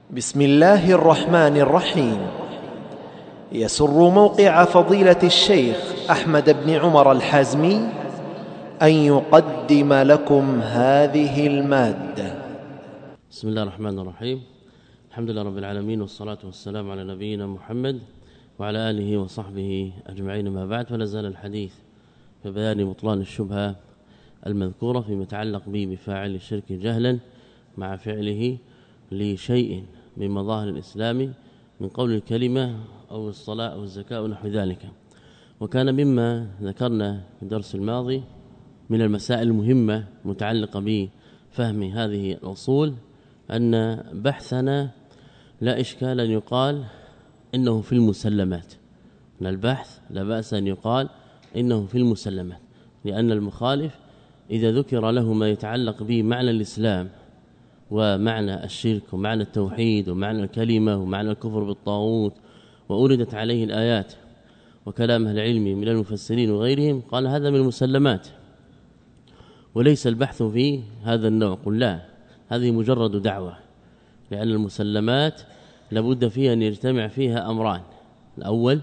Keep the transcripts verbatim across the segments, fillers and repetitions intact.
بسم الله الرحمن الرحيم. يسر موقع فضيلة الشيخ أحمد بن عمر الحازمي أن يقدم لكم هذه المادة. بسم الله الرحمن الرحيم. الحمد لله رب العالمين، والصلاة والسلام على نبينا محمد وعلى آله وصحبه أجمعين، ما بعد. فلا زال الحديث في بيان بطلان الشبهة المذكورة فيما يتعلق به بفاعل الشرك جهلا مع فعله لشيء من مظاهر الإسلام من قول الكلمة أو الصلاة أو الزكاة ونحو ذلك. وكان مما ذكرنا في الدرس الماضي من المسائل المهمة متعلقة بفهم هذه الأصول أن بحثنا لا إشكال أن يقال إنه في المسلمات، أن البحث لا بأس أن يقال إنه في المسلمات، لأن المخالف إذا ذكر له ما يتعلق به معنى الإسلام ومعنى الشرك ومعنى التوحيد ومعنى الكلمة ومعنى الكفر بالطاغوت وأوردت عليه الآيات وكلام أهل العلم من المفسرين وغيرهم، قال هذا من المسلمات وليس البحث في هذا النوع. قل لا، هذه مجرد دعوة، لأن المسلمات لابد فيها أن يجتمع فيها أمران: الأول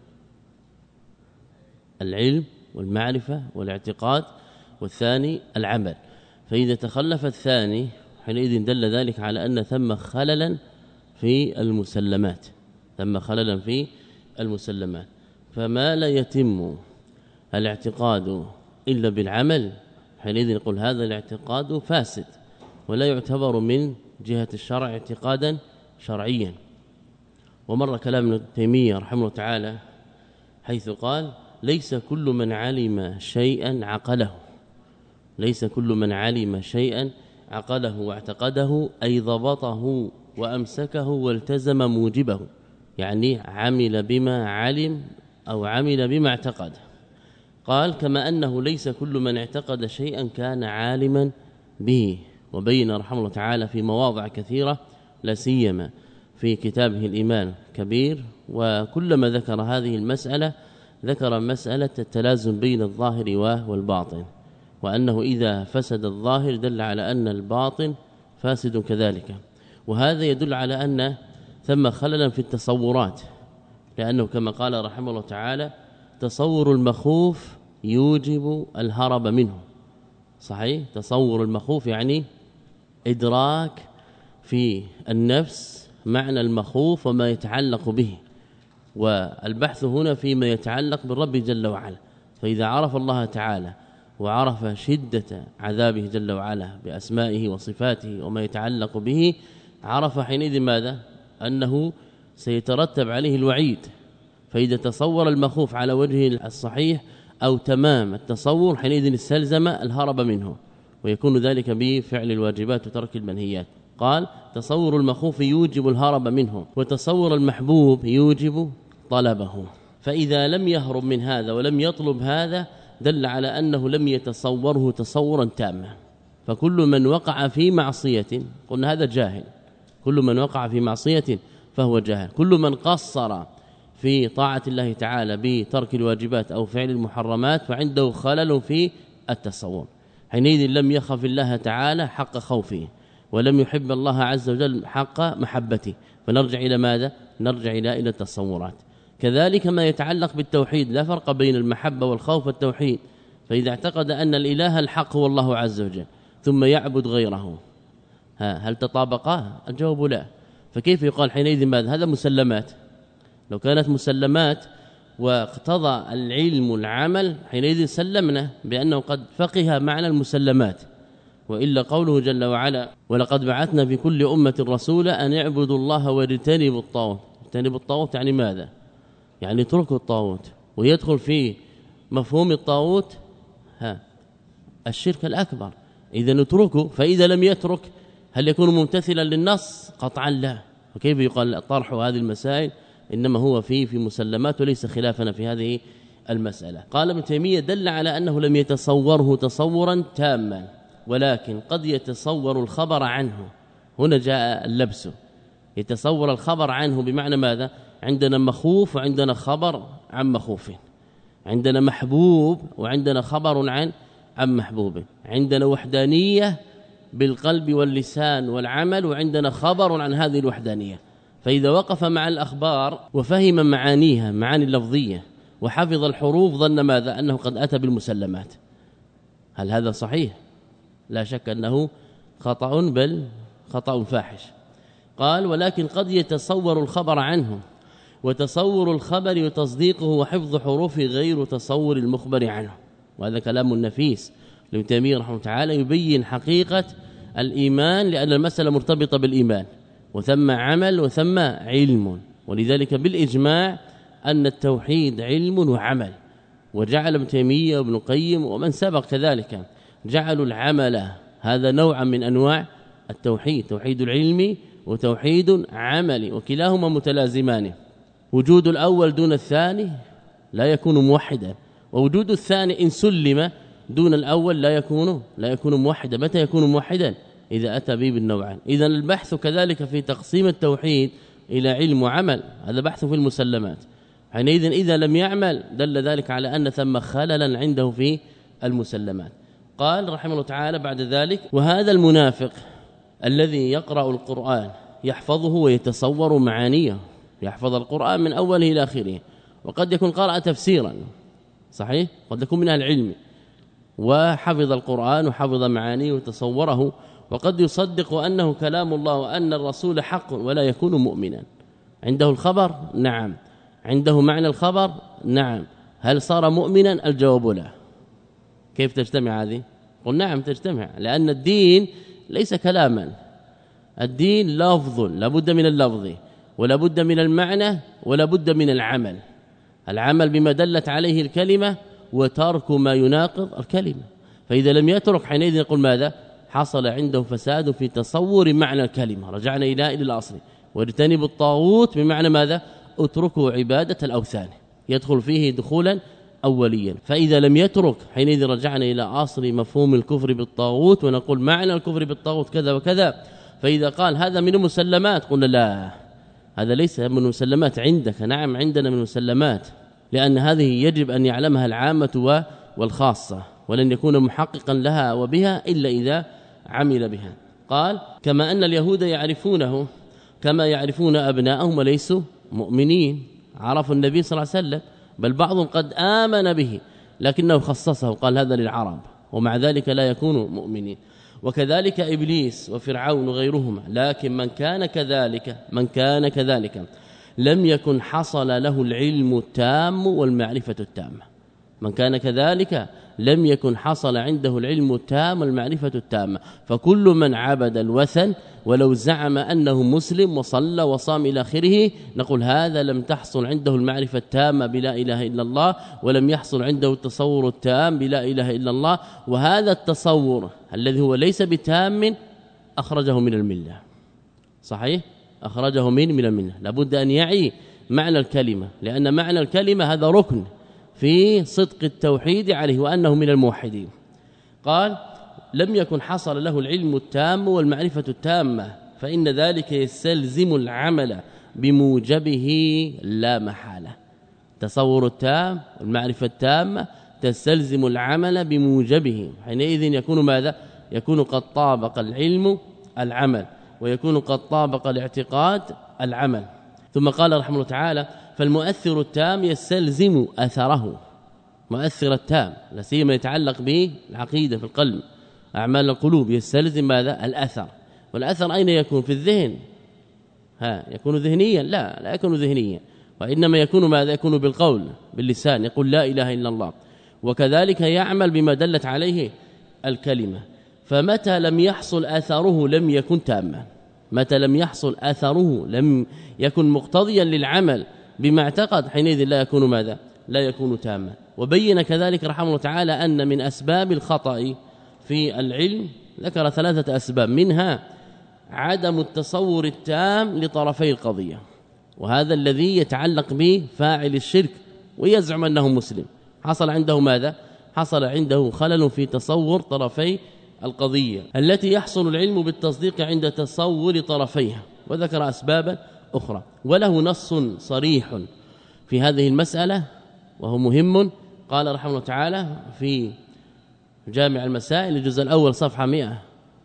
العلم والمعرفة والاعتقاد، والثاني العمل. فإذا تخلف الثاني حينئذ دل ذلك على أن ثم خللا في المسلمات، ثم خللا في المسلمات. فما لا يتم الاعتقاد إلا بالعمل حينئذ نقول هذا الاعتقاد فاسد ولا يعتبر من جهة الشرع اعتقادا شرعيا. ومر كلام ابن تيمية رحمه الله تعالى حيث قال: ليس كل من علم شيئا عقله، ليس كل من علم شيئا عقله واعتقده أي ضبطه وأمسكه والتزم موجبه، يعني عمل بما علم أو عمل بما اعتقد. قال: كما أنه ليس كل من اعتقد شيئا كان عالما به. وبين رحمه الله تعالى في مواضع كثيرة لا سيما في كتابه الإيمان كبير، وكلما ذكر هذه المسألة ذكر مسألة التلازم بين الظاهر والباطن، وأنه إذا فسد الظاهر دل على أن الباطن فاسد كذلك. وهذا يدل على أن ثم خللا في التصورات، لأنه كما قال رحمه الله تعالى: تصور المخوف يوجب الهرب منه. صحيح، تصور المخوف يعني إدراك في النفس معنى المخوف وما يتعلق به، والبحث هنا فيما يتعلق بالرب جل وعلا. فإذا عرف الله تعالى وعرف شدة عذابه جل وعلا بأسمائه وصفاته وما يتعلق به، عرف حينئذ ماذا؟ أنه سيترتب عليه الوعيد. فإذا تصور المخوف على وجهه الصحيح أو تمام التصور حينئذ استلزم الهرب منه، ويكون ذلك بفعل الواجبات وترك المنهيات. قال: تصور المخوف يوجب الهرب منه، وتصور المحبوب يوجب طلبه. فإذا لم يهرب من هذا ولم يطلب هذا دل على أنه لم يتصوره تصورا تاما. فكل من وقع في معصية قلنا هذا جاهل، كل من وقع في معصية فهو جاهل. كل من قصر في طاعة الله تعالى بترك الواجبات أو فعل المحرمات فعنده خلل في التصور، حينئذ لم يخف الله تعالى حق خوفه ولم يحب الله عز وجل حق محبته. فنرجع إلى ماذا؟ نرجع إلى إلى التصورات. كذلك ما يتعلق بالتوحيد، لا فرق بين المحبة والخوف والتوحيد. فإذا اعتقد أن الإله الحق هو الله عز وجل ثم يعبد غيره، هل تطابقا؟ الجواب لا. فكيف يقال حينئذ ماذا؟ هذا مسلمات. لو كانت مسلمات واقتضى العلم العمل حينئذ سلمنا بأنه قد فقه معنى المسلمات. وإلا قوله جل وعلا: ولقد بعثنا في كل أمة رسولا أن يعبدوا الله واجتنبوا الطاغوت. اجتنبوا الطاغوت يعني ماذا؟ يعني اتركوا الطاغوت. ويدخل في مفهوم الطاغوت ها الشرك الأكبر. إذا نتركه، فإذا لم يترك هل يكون ممتثلا للنص؟ قطعا لا. وكيف يقال طرح هذه المسائل؟ إنما هو في في مسلمات وليس خلافنا في هذه المسألة. قال ابن تيمية: دل على أنه لم يتصوره تصورا تاما، ولكن قد يتصور الخبر عنه. هنا جاء اللبس، يتصور الخبر عنه بمعنى ماذا؟ عندنا مخوف وعندنا خبر عن مخوف، عندنا محبوب وعندنا خبر عن عن محبوب، عندنا وحدانية بالقلب واللسان والعمل، وعندنا خبر عن هذه الوحدانية. فإذا وقف مع الأخبار وفهم معانيها معاني اللفظية وحفظ الحروف ظن ماذا؟ أنه قد أتى بالمسلمات. هل هذا صحيح؟ لا شك أنه خطأ، بل خطأ فاحش. قال ولكن قد يتصور الخبر عنه، وتصور الخبر وتصديقه وحفظ حروفه غير تصور المخبر عنه. وهذا كلام نفيس لابن تيمية رحمه الله تعالى يبين حقيقة الإيمان، لأن المسألة مرتبطة بالإيمان، وثم عمل وثم علم. ولذلك بالإجماع أن التوحيد علم وعمل. وجعل ابن تيمية وابن القيم ومن سبق كذلك جعلوا العمل هذا نوعا من أنواع التوحيد، توحيد العلم وتوحيد عملي، وكلاهما متلازمان. وجود الأول دون الثاني لا يكون موحدا، ووجود الثاني إن سلم دون الأول لا يكون لا يكون موحدا. متى يكون موحدا؟ إذا أتى به بالنوعان. إذا البحث كذلك في تقسيم التوحيد إلى علم وعمل، هذا بحث في المسلمات. حينئذ إذا لم يعمل دل ذلك على أن ثم خللا عنده في المسلمات. قال رحمه الله تعالى بعد ذلك: وهذا المنافق الذي يقرأ القرآن يحفظه ويتصور معانيه، يحفظ القرآن من أوله إلى آخره، وقد يكون قرأ تفسيرا صحيح، قد يكون من أهل العلم وحفظ القرآن وحفظ معانيه وتصوره، وقد يصدق أنه كلام الله وأن الرسول حق ولا يكون مؤمنا. عنده الخبر؟ نعم. عنده معنى الخبر؟ نعم. هل صار مؤمنا؟ الجواب لا. كيف تجتمع هذه؟ قل نعم تجتمع، لأن الدين ليس كلاما، الدين لفظ، لابد من اللفظ ولابد من المعنى ولابد من العمل. العمل بما دلت عليه الكلمة، وترك ما يناقض الكلمة. فإذا لم يترك حينئذ يقول ماذا؟ حصل عنده فساد في تصور معنى الكلمة. رجعنا إلى إلى الأصل. واجتنبوا الطاغوت بمعنى ماذا؟ اتركوا عبادة الأوثان، يدخل فيه دخولا أوليا. فإذا لم يترك حينئذ رجعنا إلى أصل مفهوم الكفر بالطاغوت، ونقول معنى الكفر بالطاغوت كذا وكذا. فإذا قال هذا من المسلمات قلنا لا، هذا ليس من المسلمات عندك. نعم عندنا من المسلمات، لأن هذه يجب أن يعلمها العامة والخاصة، ولن يكون محققا لها وبها إلا إذا عمل بها. قال كما أن اليهود يعرفونه كما يعرفون أبناءهم وليسوا مؤمنين. عرفوا النبي صلى الله عليه وسلم، بل بعضهم قد آمن به لكنه خصصه قال هذا للعرب، ومع ذلك لا يكونوا مؤمنين. وكذلك إبليس وفرعون وغيرهما. لكن من كان كذلك من كان كذلك لم يكن حصل له العلم التام والمعرفة التامة. من كان كذلك لم يكن حصل عنده العلم التام والمعرفة التامة. فكل من عبد الوثن ولو زعم أنه مسلم وصلى وصام إلى آخره نقول هذا لم تحصل عنده المعرفة التامة بلا إله إلا الله، ولم يحصل عنده التصور التام بلا إله إلا الله. وهذا التصور الذي هو ليس بتام أخرجه من الملة. صحيح؟ أخرجه من من الملة. لابد أن يعي معنى الكلمة، لأن معنى الكلمة هذا ركن في صدق التوحيد عليه وأنه من الموحدين. قال لم يكن حصل له العلم التام والمعرفة التامة، فإن ذلك يستلزم العمل بموجبه لا محالة. تصور التام والمعرفة التامة تستلزم العمل بموجبه، حينئذ يكون ماذا؟ يكون قد طابق العلم العمل، ويكون قد طابق الاعتقاد العمل. ثم قال رحمه الله تعالى فالمؤثر التام يستلزم أثره. مؤثر التام لا سيما يتعلق به العقيدة في القلب، أعمال القلوب، يستلزم ماذا؟ الأثر. والأثر أين يكون؟ في الذهن. ها يكون ذهنيا؟ لا لا يكون ذهنيا، وإنما يكون ماذا؟ يكون بالقول باللسان، يقول لا إله إلا الله، وكذلك يعمل بما دلت عليه الكلمة. فمتى لم يحصل أثره لم يكن تاما. متى لم يحصل أثره لم يكن مقتضيا للعمل بما اعتقد، حينئذ لا يكون ماذا؟ لا يكون تاما. وبين كذلك رحمه الله تعالى أن من أسباب الخطأ في العلم ذكر ثلاثة أسباب، منها عدم التصور التام لطرفي القضية، وهذا الذي يتعلق به فاعل الشرك ويزعم أنه مسلم. حصل عنده ماذا؟ حصل عنده خلل في تصور طرفي القضية التي يحصل العلم بالتصديق عند تصور طرفيها، وذكر أسبابا أخرى. وله نص صريح في هذه المسألة وهو مهم. قال رحمه الله تعالى في جامع المسائل الجزء الأول صفحة مئة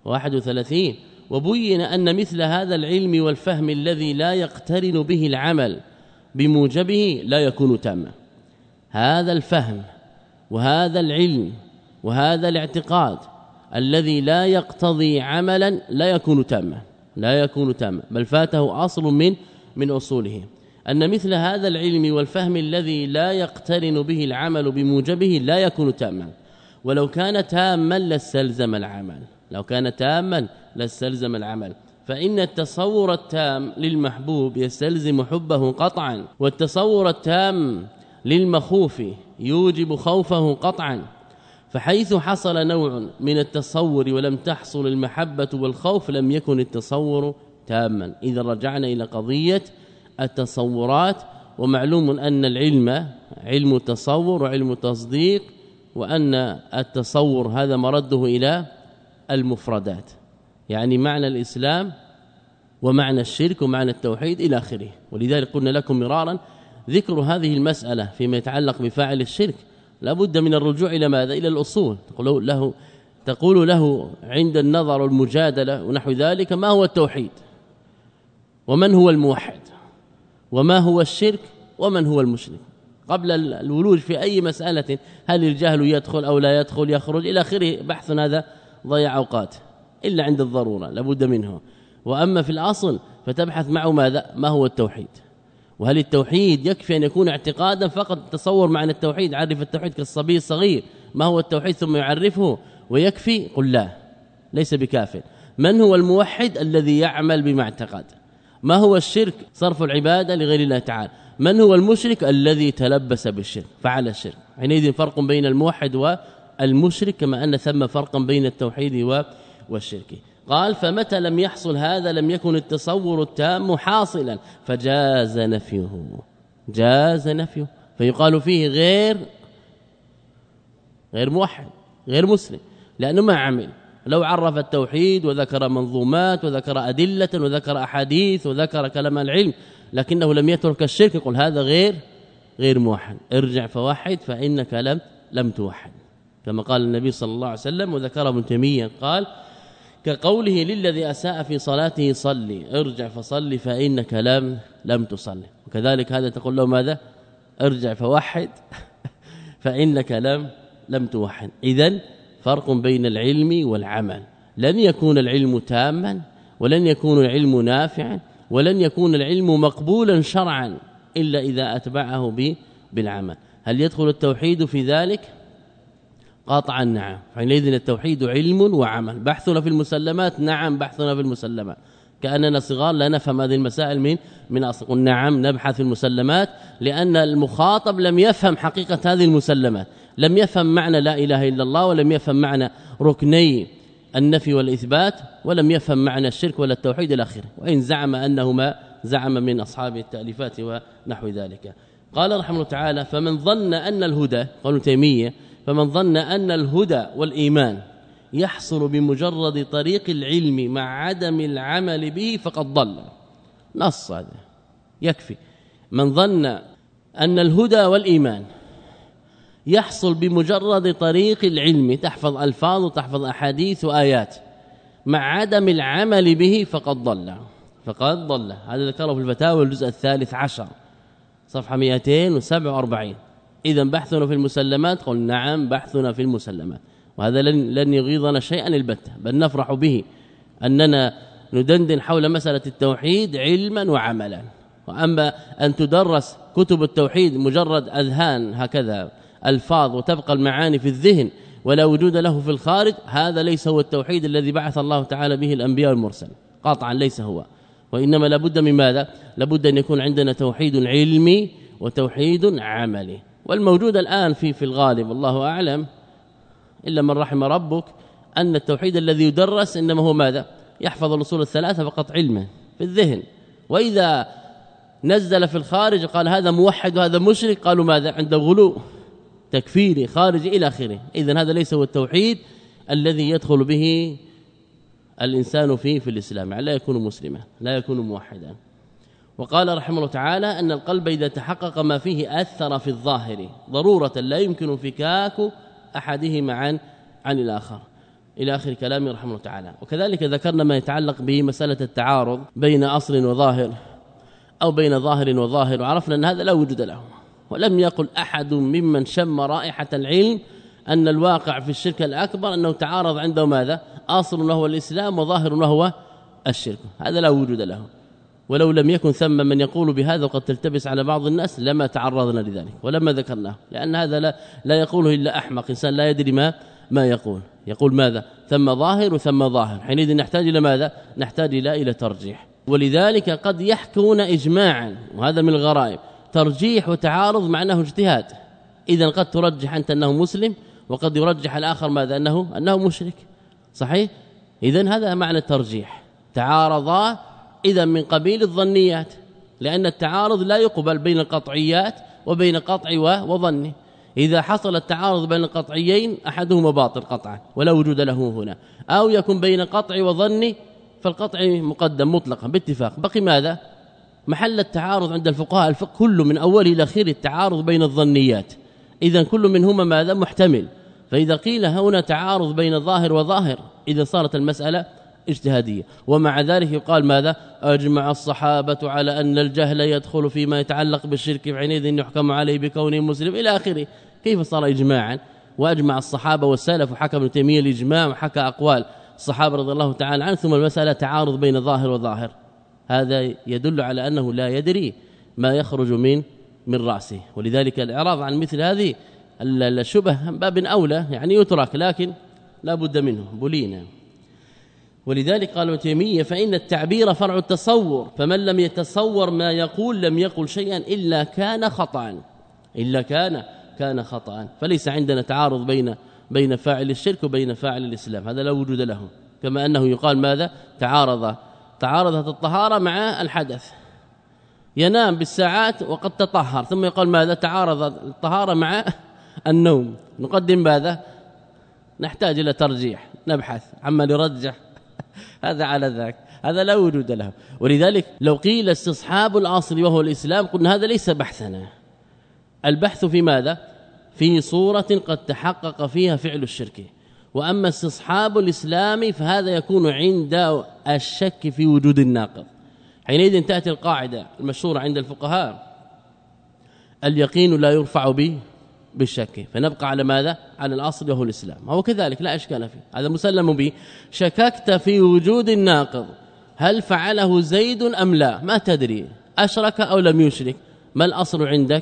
واحد وثلاثين. وبين أن مثل هذا العلم والفهم الذي لا يقترن به العمل بموجبه لا يكون تاما. هذا الفهم وهذا العلم وهذا الاعتقاد الذي لا يقتضي عملا لا يكون تاما، لا يكون تاما، بل فاته أصل من من أصوله. أن مثل هذا العلم والفهم الذي لا يقترن به العمل بموجبه لا يكون تاما، ولو كان تاما لاستلزم العمل، لو كان تاما لاستلزم العمل، فإن التصور التام للمحبوب يستلزم حبه قطعا، والتصور التام للمخوف يوجب خوفه قطعا. فحيث حصل نوع من التصور ولم تحصل المحبة والخوف لم يكن التصور تاما. إذا رجعنا إلى قضية التصورات، ومعلوم أن العلم علم تصور وعلم تصديق، وأن التصور هذا مرده إلى المفردات، يعني معنى الإسلام ومعنى الشرك ومعنى التوحيد إلى آخره. ولذلك قلنا لكم مرارا ذكر هذه المسألة فيما يتعلق بفاعل الشرك لا بد من الرجوع إلى ماذا؟ إلى الأصول. تقول له تقول له عند النظر والمجادلة ونحو ذلك ما هو التوحيد، ومن هو الموحد، وما هو الشرك، ومن هو المشرك، قبل الولوج في أي مسألة. هل الجهل يدخل أو لا يدخل، يخرج إلى آخره. بحث هذا ضيع أوقات إلا عند الضرورة لابد منه. وأما في الأصل فتبحث معه ماذا؟ ما هو التوحيد، وهل التوحيد يكفي أن يكون اعتقادا فقط؟ تصور معنى التوحيد، عرف التوحيد كالصبي الصغير ما هو التوحيد ثم يعرفه ويكفي؟ قل لا، ليس بكاف. من هو الموحد؟ الذي يعمل بما اعتقد. ما هو الشرك؟ صرف العبادة لغير الله تعالى. من هو المشرك؟ الذي تلبس بالشرك فعل الشرك. حينئذ فرق بين الموحد والمشرك، كما أن ثم فرقا بين التوحيد والشرك. قال فمتى لم يحصل هذا لم يكن التصور التام حاصلا فجاز نفيه، جاز نفيه، فيقال فيه غير غير موحد غير مسلم، لأنه ما عمل. لو عرف التوحيد وذكر منظومات وذكر أدلة وذكر أحاديث وذكر كلام العلم لكنه لم يترك الشرك، يقول هذا غير غير موحد. ارجع فوحد فإنك لم لم توحد، كما قال النبي صلى الله عليه وسلم. وذكر ابن تيمية قال كقوله للذي أساء في صلاته صلي، ارجع فصلي فإنك لم لم تصلي. وكذلك هذا تقول له ماذا؟ ارجع فوحد فإنك لم لم توحد. إذن فرق بين العلم والعمل. لن يكون العلم تاما، ولن يكون العلم نافعا، ولن يكون العلم مقبولا شرعا إلا إذا أتبعه بالعمل. هل يدخل التوحيد في ذلك؟ قاطعا نعم. حينئذ التوحيد علم وعمل. بحثنا في المسلمات، نعم بحثنا في المسلمات، كأننا صغار لا نفهم هذه المسائل من من أصل. نعم نبحث في المسلمات لأن المخاطب لم يفهم حقيقة هذه المسلمات، لم يفهم معنى لا إله إلا الله، ولم يفهم معنى ركني النفي والإثبات، ولم يفهم معنى الشرك ولا التوحيد إلى آخره، وإن زعم أنهما زعم من أصحاب التأليفات ونحو ذلك. قال رحمه الله تعالى فمن ظن أن الهدى، قال تيمية، فمن ظن أن الهدى والإيمان يحصل بمجرد طريق العلم مع عدم العمل به فقد ضل. نص هذا يكفي. من ظن أن الهدى والإيمان يحصل بمجرد طريق العلم، تحفظ ألفاظ وتحفظ أحاديث وآيات، مع عدم العمل به فقد ضل، فقد ضل. هذا ذكره في الفتاوى الجزء الثالث عشر صفحة مئتين وسبعة وأربعين. إذن بحثنا في المسلمات، قل نعم بحثنا في المسلمات، وهذا لن, لن يغيظنا شيئا البتة، بل نفرح به أننا ندندن حول مسألة التوحيد علما وعملا. وأما أن تدرس كتب التوحيد مجرد أذهان هكذا ألفاظ وتبقى المعاني في الذهن ولا وجود له في الخارج، هذا ليس هو التوحيد الذي بعث الله تعالى به الأنبياء والمرسل، قاطعا ليس هو. وإنما لابد من ماذا؟ لابد أن يكون عندنا توحيد علمي وتوحيد عملي. والموجود الآن في في الغالب والله أعلم إلا من رحم ربك أن التوحيد الذي يدرس إنما هو ماذا؟ يحفظ الأصول الثلاثة فقط علما في الذهن، وإذا نزل في الخارج قال هذا موحد وهذا مشرك، قالوا ماذا؟ عند غلو تكفيري خارجي إلى آخره. إذن هذا ليس هو التوحيد الذي يدخل به الإنسان فيه في الإسلام، لا يكون مسلما، لا يكون موحدا. وقال رحمه الله تعالى أن القلب إذا تحقق ما فيه أثر في الظاهر ضرورة لا يمكن فكاك أحدهما عن عن الآخر. إلى آخر كلامه رحمه الله تعالى. وكذلك ذكرنا ما يتعلق بمسألة التعارض بين أصل وظاهر أو بين ظاهر وظاهر، وعرفنا أن هذا لا وجود له، ولم يقل أحد ممن شم رائحة العلم أن الواقع في الشرك الأكبر أنه تعارض عنده ماذا؟ أصل وهو الإسلام وظاهر وهو الشرك، هذا لا وجود له. ولو لم يكن ثم من يقول بهذا وقد تلتبس على بعض الناس لما تعرضنا لذلك ولما ذكرناه، لأن هذا لا, لا يقوله إلا أحمق إنسان لا يدري ما ما يقول. يقول ماذا؟ ثم ظاهر وثم ظاهر، حينئذ نحتاج إلى ماذا؟ نحتاج إلى إلى ترجيح. ولذلك قد يحكون إجماعا، وهذا من الغرائب، ترجيح وتعارض معناه اجتهاد. إذا قد ترجح أنت أنه مسلم، وقد يرجح الآخر ماذا؟ أنه أنه مشرك، صحيح؟ إذن هذا معنى الترجيح. تعارضا إذا من قبيل الظنيات، لأن التعارض لا يقبل بين القطعيات وبين قطع وظن. إذا حصل التعارض بين القطعيين أحدهما باطل قطعا ولا وجود له هنا، أو يكون بين قطع وظن فالقطع مقدم مطلقا باتفاق. بقي ماذا؟ محل التعارض عند الفقهاء الفقه كله من أوله إلى آخره التعارض بين الظنيات، إذا كل منهما ماذا؟ محتمل. فإذا قيل هنا تعارض بين ظاهر وظاهر إذا صارت المسألة اجتهادية. ومع ذلك يقال ماذا؟ أجمع الصحابة على أن الجهل يدخل فيما يتعلق بالشرك فحينئذ يحكم عليه بكونه مسلم إلى آخره. كيف صار إجماعا؟ وأجمع الصحابة والسلف، وحكى ابن تيمية الإجماع وحكى أقوال الصحابة رضي الله تعالى عنهم، ثم المسألة تعارض بين ظاهر وظاهر. هذا يدل على أنه لا يدري ما يخرج من من رأسه. ولذلك الإعراض عن مثل هذه الشبه باب أولى، يعني يترك لكن لا بد منه بلينا. ولذلك قال ابن تيمية فإن التعبير فرع التصور، فمن لم يتصور ما يقول لم يقل شيئا إلا كان خطأ، إلا كان كان خطأ. فليس عندنا تعارض بين بين فاعل الشرك وبين فاعل الإسلام، هذا لا وجود له. كما أنه يقال ماذا؟ تعارض تعارضت الطهارة مع الحدث، ينام بالساعات وقد تطهر، ثم يقال ماذا؟ تعارض الطهارة مع النوم. نقدم ماذا؟ نحتاج إلى ترجيح، نبحث عما يرجح هذا على ذاك، هذا لا وجود له. ولذلك لو قيل استصحاب الأصل وهو الإسلام قلنا هذا ليس بحثنا. البحث في ماذا؟ في صورة قد تحقق فيها فعل الشرك. وأما استصحاب الإسلام فهذا يكون عند الشك في وجود الناقض. حينئذ تأتي القاعدة المشهورة عند الفقهاء: اليقين لا يرفع به بالشك، فنبقى على ماذا؟ على الأصل وهو الإسلام. هو كذلك لا إشكال فيه، هذا مسلم به. شككت في وجود الناقض، هل فعله زيد أم لا؟ ما تدري أشرك أو لم يشرك. ما الأصل عندك؟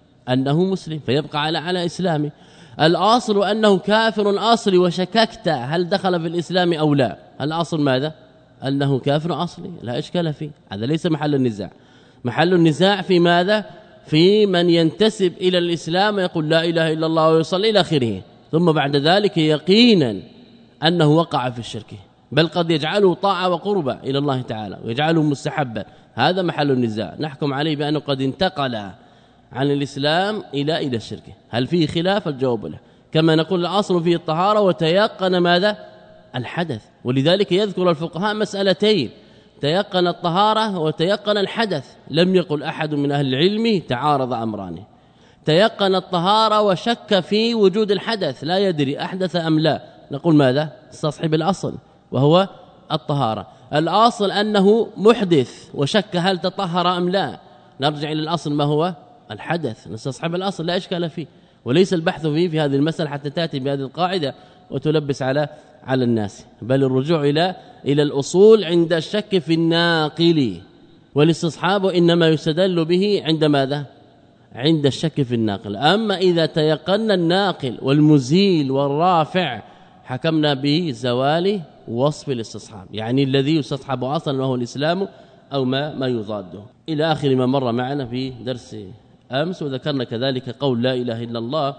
أنه مسلم، فيبقى على على إسلامه. الأصل أنه كافر أصلي، وشككت هل دخل في الإسلام أو لا. الأصل ماذا؟ أنه كافر أصلي، لا إشكال فيه، هذا ليس محل النزاع. محل النزاع في ماذا؟ في من ينتسب إلى الإسلام ويقول لا إله إلا الله ويصلي إلى آخره، ثم بعد ذلك يقينا أنه وقع في الشرك، بل قد يجعله طاعة وقربة إلى الله تعالى ويجعله مستحبا. هذا محل النزاع، نحكم عليه بأنه قد انتقل عن الإسلام إلى إلى الشرك. هل فيه خلاف؟ الجواب له. كما نقول الأصل فيه الطهارة وتيقن ماذا؟ الحدث. ولذلك يذكر الفقهاء مسألتين: تيقن الطهارة وتيقن الحدث. لم يقل أحد من أهل العلم تعارض أمران. تيقن الطهارة وشك في وجود الحدث، لا يدري أحدث أم لا، نقول ماذا؟ استصحب الأصل وهو الطهارة. الأصل أنه محدث وشك هل تطهر أم لا، نرجع إلى الأصل ما هو؟ الحدث، نستصحب الأصل لا إشكال فيه. وليس البحث فيه في هذه المسألة حتى تأتي بهذه القاعدة وتلبس على على الناس، بل الرجوع إلى إلى الأصول عند الشك في الناقل. والاستصحاب إنما يستدل به عند ماذا؟ عند الشك في الناقل. أما إذا تيقنا الناقل والمزيل والرافع حكمنا بزوال وصف الاستصحاب، يعني الذي يستصحب أصلا وهو الإسلام أو ما ما يضاده، إلى آخر ما مر معنا في درس أمس. وذكرنا كذلك قول لا إله إلا الله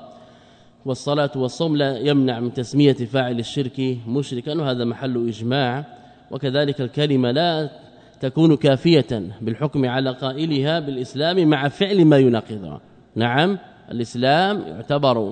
والصلاة والصوم لا يمنع من تسمية فاعل الشرك مشركا، وهذا محل إجماع. وكذلك الكلمة لا تكون كافية بالحكم على قائلها بالإسلام مع فعل ما يناقضها. نعم، الإسلام يعتبر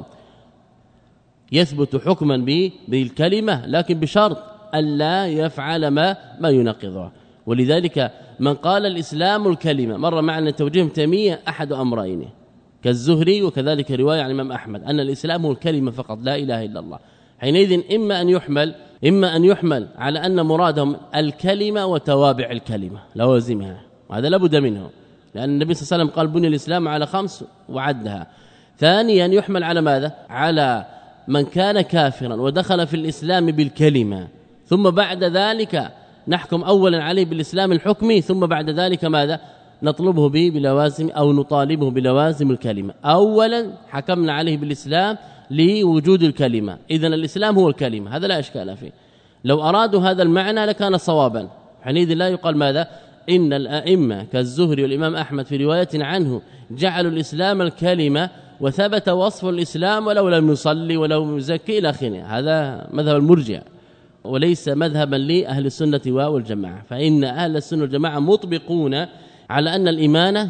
يثبت حكما بالكلمة لكن بشرط ألا يفعل ما ما يناقضها. ولذلك من قال الإسلام الكلمة، مر معنا توجيه ابن تيمية أحد أمرين كالزهري، وكذلك رواية عن الإمام أحمد أن الإسلام هو الكلمة فقط لا إله إلا الله. حينئذ إما أن يحمل إما أن يحمل على أن مرادهم الكلمة وتوابع الكلمة لوازمها، وهذا لابد منه، لأن النبي صلى الله عليه وسلم قال بني الإسلام على خمس وعدها. ثانيا يحمل على ماذا؟ على من كان كافرا ودخل في الإسلام بالكلمة ثم بعد ذلك نحكم أولا عليه بالإسلام الحكمي، ثم بعد ذلك ماذا؟ نطلبه به بلوازم أو نطالبه بلوازم الكلمة. أولا حكمنا عليه بالإسلام لوجود الكلمة، إذن الإسلام هو الكلمة، هذا لا إشكال فيه. لو أرادوا هذا المعنى لكان صوابا، حينئذ لا يقال ماذا؟ إن الأئمة كالزهري والإمام أحمد في رواية عنه جعلوا الإسلام الكلمة وثبت وصف الإسلام ولو لم يصلي ولو يزكي إلى آخره. هذا مذهب المرجئة وليس مذهبا لأهل السنة والجماعة، فإن أهل السنة والجماعة مطبقون على أن الإيمان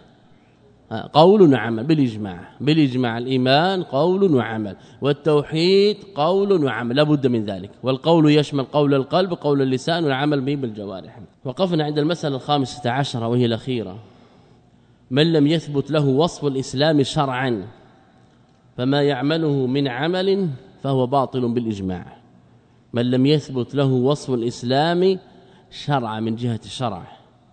قول وعمل بالإجماع، بالإجماع الإيمان قول وعمل، والتوحيد قول وعمل لا بد من ذلك، والقول يشمل قول القلب قول اللسان والعمل به بالجوارح. وقفنا عند المسألة الخامسة عشرة وهي الأخيرة: من لم يثبت له وصف الإسلام شرعا فما يعمله من عمل فهو باطل بالإجماع. من لم يثبت له وصف الإسلام شرعا من جهة الشرع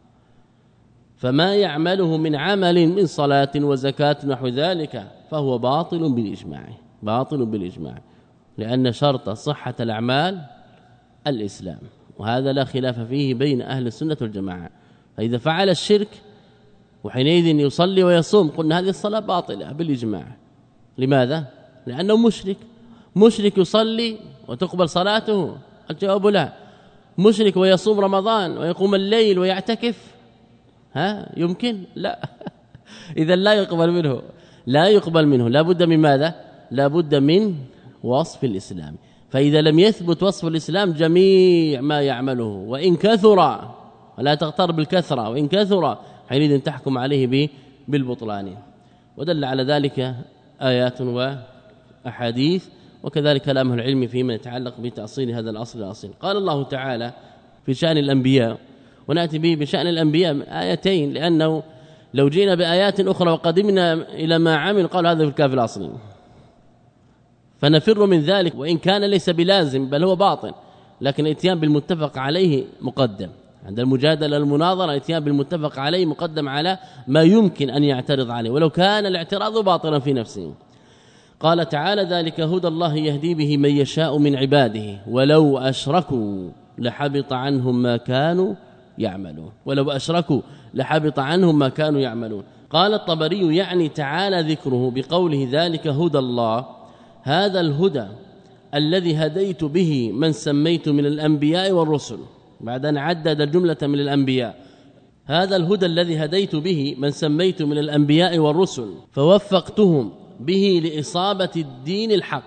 فما يعمله من عمل من صلاة وزكاة نحو ذلك فهو باطل بالإجماع، باطل بالإجماع، لأن شرط صحة الأعمال الإسلام، وهذا لا خلاف فيه بين أهل السنة والجماعة. فإذا فعل الشرك وحينئذ يصلي ويصوم قلنا هذه الصلاة باطلة بالإجماع. لماذا؟ لأنه مشرك، مشرك يصلي وتقبل صلاته؟ الجواب لا. مشرك ويصوم رمضان ويقوم الليل ويعتكف، ها يمكن؟ لا. إذا لا يقبل منه، لا يقبل منه، لا بد من ماذا؟ لا بد من وصف الإسلام. فإذا لم يثبت وصف الإسلام جميع ما يعمله وإن كثر، ولا تغتر بالكثرة، وإن كثر حينئذ تحكم عليه به بالبطلان. ودل على ذلك آيات وأحاديث، وكذلك كلام العلم فيما يتعلق بتأصيل هذا الأصل الأصيل. قال الله تعالى في شأن الأنبياء، ونأتي به بشأن الأنبياء آيتين، لأنه لو جينا بآيات أخرى وقدمنا إلى ما عمل قال هذا في الكافر الأصلي، فنفر من ذلك، وإن كان ليس بلازم بل هو باطل، لكن الاتيان بالمتفق عليه مقدم عند المجادلة المناظرة. الاتيان بالمتفق عليه مقدم على ما يمكن أن يعترض عليه ولو كان الاعتراض باطلا في نفسه. قال تعالى: ذلك هدى الله يهدي به من يشاء من عباده ولو أشركوا لحبط عنهم ما كانوا يعملون، ولو أشركوا لحبط عنهم ما كانوا يعملون. قال الطبري: يعني تعالى ذكره بقوله ذلك هدى الله، هذا الهدى الذي هديت به من سميت من الأنبياء والرسل، بعد أن عدد الجملة من الأنبياء، هذا الهدى الذي هديت به من سميت من الأنبياء والرسل فوفقتهم به لإصابة الدين الحق،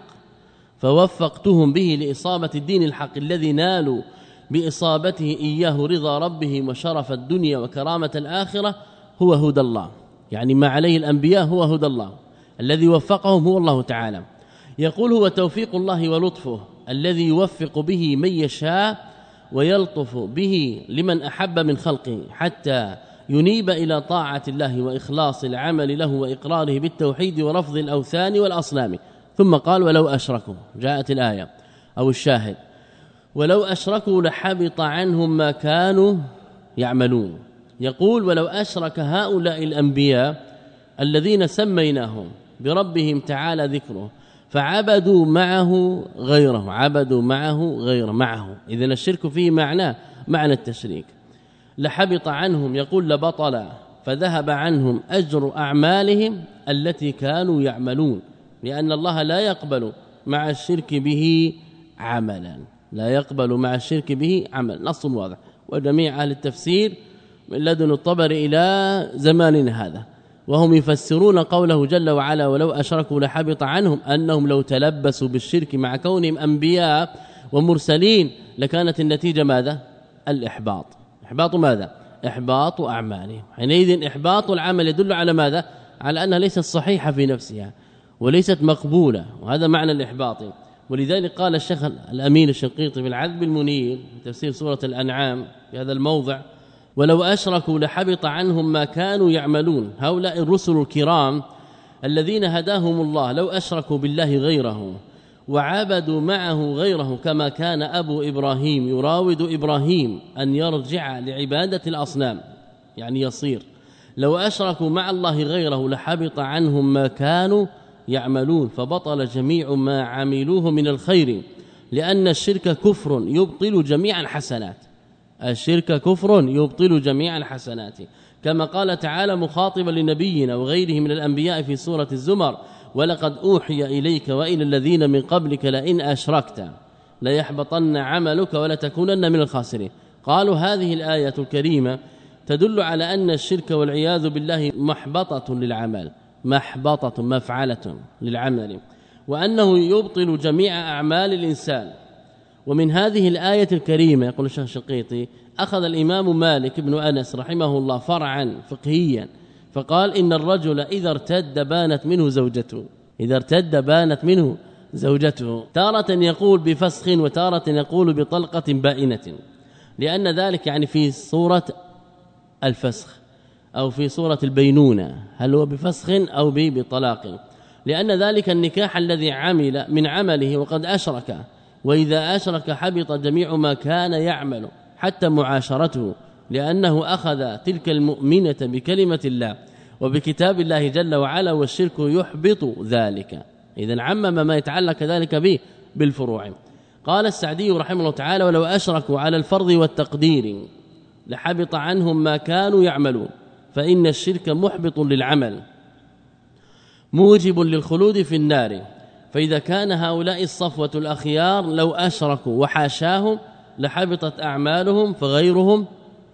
فوفقتهم به لإصابة الدين الحق الذي نالوا بإصابته إياه رضا ربهم وشرف الدنيا وكرامة الآخرة، هو هدى الله. يعني ما عليه الأنبياء هو هدى الله، الذي وفقهم هو الله تعالى. يقول: هو توفيق الله ولطفه الذي يوفق به من يشاء ويلطف به لمن أحب من خلقه حتى ينيب إلى طاعة الله وإخلاص العمل له وإقراره بالتوحيد ورفض الأوثان والأصنام. ثم قال: ولو أشركوا، جاءت الآية أو الشاهد: ولو أشركوا لحبط عنهم ما كانوا يعملون. يقول: ولو أشرك هؤلاء الأنبياء الذين سميناهم بربهم تعالى ذكره فعبدوا معه غيره، عبدوا معه غير معه، إذن الشرك فيه معناه معنى التشريك، لحبط عنهم، يقول لبطل، فذهب عنهم أجر أعمالهم التي كانوا يعملون، لأن الله لا يقبل مع الشرك به عملا، لا يقبل مع الشرك به عمل، نص واضح. وجميع أهل التفسير من لدن الطبري إلى زماننا هذا وهم يفسرون قوله جل وعلا: ولو أشركوا لحبط عنهم، أنهم لو تلبسوا بالشرك مع كونهم أنبياء ومرسلين لكانت النتيجة ماذا؟ الإحباط. إحباط ماذا؟ إحباط أعمالهم. حينئذ إحباط العمل يدل على ماذا؟ على أنها ليست صحيحة في نفسها وليست مقبولة، وهذا معنى الإحباط. ولذلك قال الشيخ الأمين الشنقيطي في العذب المنير تفسير سورة الأنعام في هذا الموضع: ولو أشركوا لحبط عنهم ما كانوا يعملون. هؤلاء الرسل الكرام الذين هداهم الله لو أشركوا بالله غيره وعبدوا معه غيره كما كان أبو إبراهيم يراود إبراهيم أن يرجع لعبادة الأصنام، يعني يصير لو أشركوا مع الله غيره لحبط عنهم ما كانوا يعملون فبطل جميع ما عملوه من الخير، لأن الشرك كفر يبطل جميع الحسنات. الشرك كفر يبطل جميع الحسنات، كما قال تعالى مخاطبا لنبينا وغيره من الأنبياء في سورة الزمر: ولقد أوحي إليك وإلى الذين من قبلك لئن أشركت ليحبطن عملك ولتكونن من الخاسرين. قالوا هذه الآية الكريمة تدل على أن الشرك والعياذ بالله محبطة للعمل، محبطة مفعلة للعمل، وأنه يبطل جميع أعمال الإنسان. ومن هذه الآية الكريمة يقول الشيخ الشنقيطي أخذ الإمام مالك بن أنس رحمه الله فرعا فقهيا فقال: إن الرجل إذا ارتد بانت منه زوجته، إذا ارتد بانت منه زوجته، تارة يقول بفسخ وتارة يقول بطلقة بائنة، لأن ذلك يعني في صورة الفسخ أو في صورة البينونة، هل هو بفسخ أو بطلاق، لأن ذلك النكاح الذي عمل من عمله وقد أشرك، وإذا أشرك حبط جميع ما كان يعمل حتى معاشرته، لأنه أخذ تلك المؤمنة بكلمة الله وبكتاب الله جل وعلا، والشرك يحبط ذلك. إذن عمم ما يتعلق كذلك به بالفروع. قال السعدي رحمه الله تعالى: ولو أشركوا على الفرض والتقدير لحبط عنهم ما كانوا يعملون، فإن الشرك محبط للعمل موجب للخلود في النار. فإذا كان هؤلاء الصفوة الأخيار لو أشركوا وحاشاهم لحبطت أعمالهم فغيرهم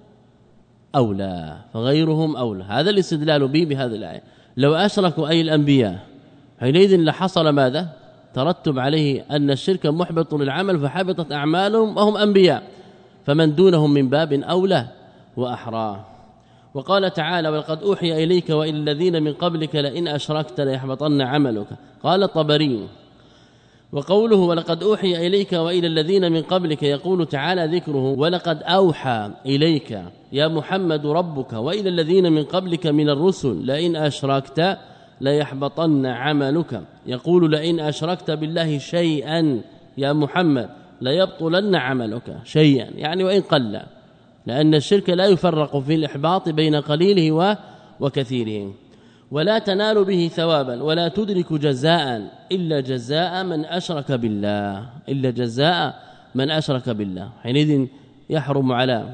أولى، فغيرهم أولى. هذا الاستدلال به بهذه الآية. لو أشركوا أي الأنبياء حينئذ لحصل ماذا؟ ترتب عليه أن الشرك محبط للعمل فحبطت أعمالهم وهم أنبياء، فمن دونهم من باب أولى وأحرى. وقال تعالى: ولقد أوحي إليك وإلى الذين من قبلك لئن أشركت ليحبطن عملك. قال الطبري: وقوله ولقد أوحي إليك وإلى الذين من قبلك يقول تعالى ذكره: ولقد أوحى إليك يا محمد ربك وإلى الذين من قبلك من الرسل لئن أشركت ليحبطن عملك. يقول: لئن أشركت بالله شيئا يا محمد ليبطلن عملك شيئا، يعني وإن قل، لأن الشرك لا يفرق في الإحباط بين قليله وكثيره، ولا تنال به ثوابا ولا تدرك جزاء إلا جزاء من أشرك بالله، إلا جزاء من أشرك بالله، حينئذ يحرم على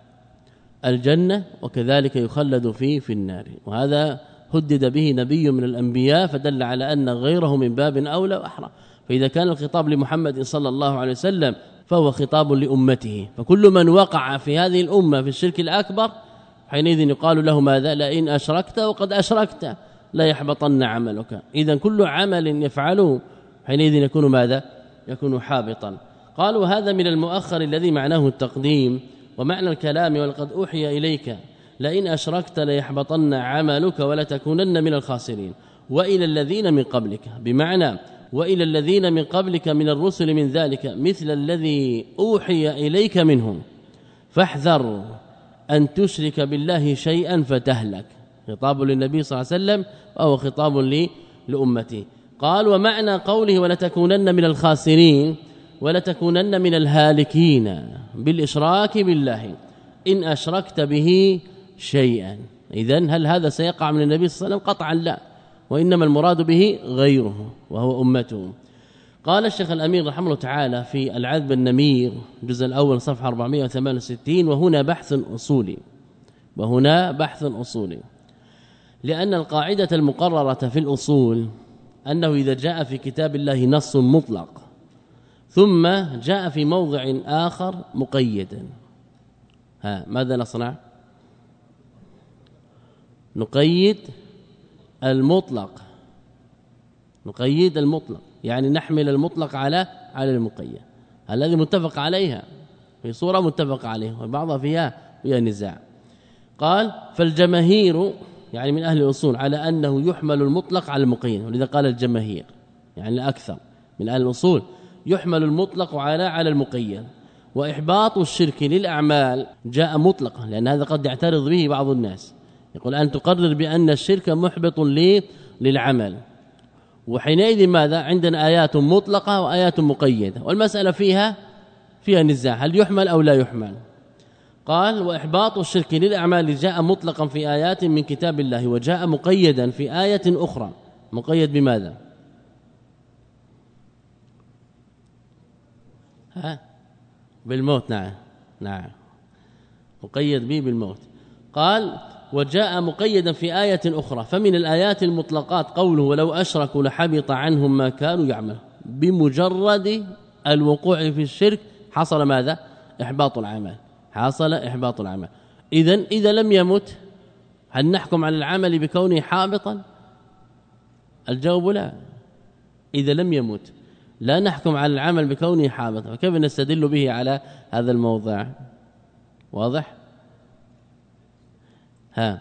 الجنة وكذلك يخلد فيه في النار. وهذا هدد به نبي من الأنبياء فدل على أن غيره من باب أولى وأحرى. فإذا كان الخطاب لمحمد صلى الله عليه وسلم فهو خطاب لأمته، فكل من وقع في هذه الأمة في الشرك الأكبر حينئذ يقال له ماذا؟ لئن أشركت وقد أشركت لا يحبطن عملك. إذن كل عمل يفعله حينئذ يكون ماذا؟ يكون حابطا. قالوا هذا من المؤخر الذي معناه التقديم، ومعنى الكلام ولقد أوحي إليك لئن أشركت ليحبطن عملك ولتكونن من الخاسرين، وإلى الذين من قبلك، بمعنى وإلى الذين من قبلك من الرسل من ذلك مثل الذي أوحي إليك منهم، فاحذر أن تشرك بالله شيئا فتهلك. خطاب للنبي صلى الله عليه وسلم وهو خطاب لأمته. قال: ومعنى قوله ولتكونن من الخاسرين ولتكونن من الهالكين بالإشراك بالله إن أشركت به شيئا. إذن هل هذا سيقع من النبي صلى الله عليه وسلم؟ قطعا لا، وإنما المراد به غيره وهو أمته. قال الشيخ الأمير رحمه الله تعالى في العذب النمير الجزء الأول صفحة أربعمائة وثمانية وستين: وهنا بحث أصولي، وهنا بحث أصولي، لأن القاعدة المقررة في الأصول أنه إذا جاء في كتاب الله نص مطلق ثم جاء في موضع آخر مقيدا، ها ماذا نصنع؟ نقيد المطلق، نقيد المطلق، يعني نحمل المطلق على على المقيد الذي متفق عليها في صورة متفق عليها وبعضها فيها فيها نزاع. قال: فالجماهير يعني من أهل الأصول على أنه يحمل المطلق على المقيد، ولذا قال الجماهير يعني الأكثر من أهل الأصول يحمل المطلق على على المقيد. وإحباط الشرك للأعمال جاء مطلقا، لأن هذا قد يعترض به بعض الناس، يقول أن تقرر بأن الشرك محبط للعمل، وحينئذ ماذا عندنا آيات مطلقة وآيات مقيدة، والمسألة فيها فيها نزاع هل يحمل أو لا يحمل. قال وإحباط الشرك للأعمال جاء مطلقا في آيات من كتاب الله وجاء مقيدا في آية أخرى. مقيد بماذا؟ ها بالموت. نعم نعم مقيد به بالموت. قال وجاء مقيدا في آية أخرى. فمن الآيات المطلقات قوله ولو أشركوا لحبط عنهم ما كانوا يعملون. بمجرد الوقوع في الشرك حصل ماذا؟ إحباط العمل. حصل إحباط العمل. إذن إذا لم يمت هل نحكم على العمل بكونه حابطا؟ الجواب لا. إذا لم يمت لا نحكم على العمل بكونه حابطا. فكيف نستدل به على هذا الموضع؟ واضح؟ ها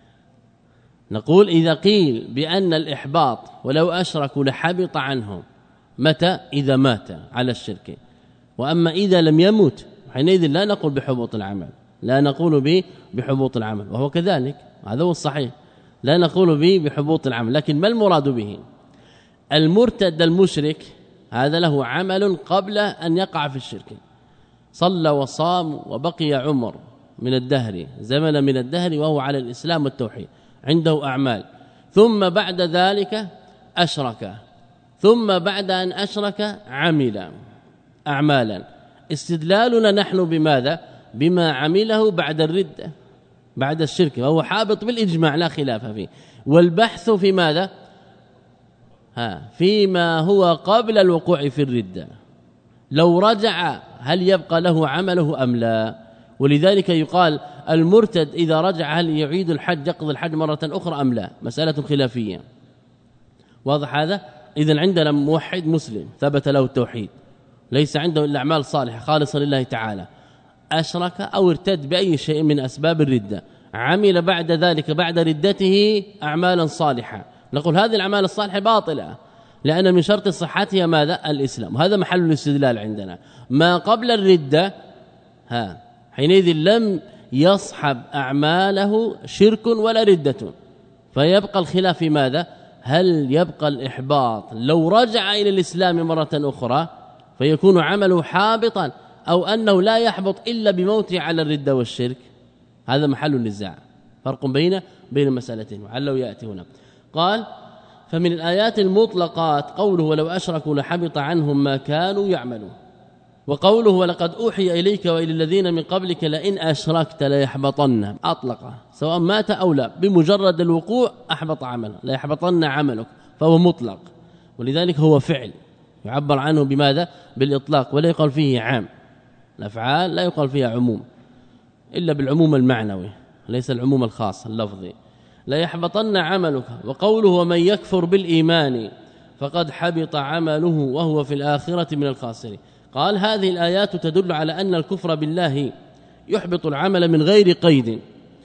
نقول إذا قيل بأن الإحباط ولو أشركوا لحبط عنهم متى؟ إذا مات على الشرك. وأما إذا لم يمت حينئذ لا نقول بحبوط العمل، لا نقول به بحبوط العمل، وهو كذلك هذا هو الصحيح، لا نقول به بحبوط العمل. لكن ما المراد به؟ المرتد المشرك هذا له عمل قبل أن يقع في الشرك، صلى وصام وبقي عمر من الدهر زمن من الدهر وهو على الإسلام والتوحيد، عنده أعمال، ثم بعد ذلك أشرك، ثم بعد أن أشرك عمل أعمالا. استدلالنا نحن بماذا؟ بما عمله بعد الردة بعد الشرك، وهو حابط بالإجماع لا خلاف فيه. والبحث في ماذا؟ ها فيما هو قبل الوقوع في الردة، لو رجع هل يبقى له عمله أم لا؟ ولذلك يقال المرتد إذا رجع هل يعيد الحج يقضي الحج مرة أخرى أم لا؟ مسألة خلافية. واضح هذا؟ إذن عندنا موحد مسلم ثبت له التوحيد، ليس عنده إلا أعمال صالحة خالصة لله تعالى، أشرك أو ارتد بأي شيء من أسباب الردة، عمل بعد ذلك بعد ردته أعمالا صالحة، نقول هذه الأعمال الصالحة باطلة، لأن من شرط صحتها ماذا؟ الإسلام. وهذا محل الاستدلال عندنا. ما قبل الردة ها حينئذ لم يصحب أعماله شرك ولا ردة، فيبقى الخلاف في ماذا؟ هل يبقى الإحباط لو رجع إلى الإسلام مرة أخرى فيكون عمله حابطا، أو أنه لا يحبط إلا بموته على الردة والشرك؟ هذا محل النزاع، فرق بين بين المسألتين، وعلّه يأتي هنا. قال فمن الآيات المطلقات قوله ولو أشركوا لحبط عنهم ما كانوا يعملون، وقوله ولقد أوحي إليك وإلى الذين من قبلك لئن أشركت ليحبطن، أطلق سواء مات أو لا، بمجرد الوقوع أحبط عمله، لا يحبطن عملك، فهو مطلق، ولذلك هو فعل يعبر عنه بماذا؟ بالإطلاق، ولا يقال فيه عام. الأفعال لا يقال فيها عموم إلا بالعموم المعنوي، ليس العموم الخاص اللفظي. لا يحبطن عملك. وقوله ومن يكفر بالإيمان فقد حبط عمله وهو في الآخرة من الخاسرين. قال هذه الآيات تدل على أن الكفر بالله يحبط العمل من غير قيد،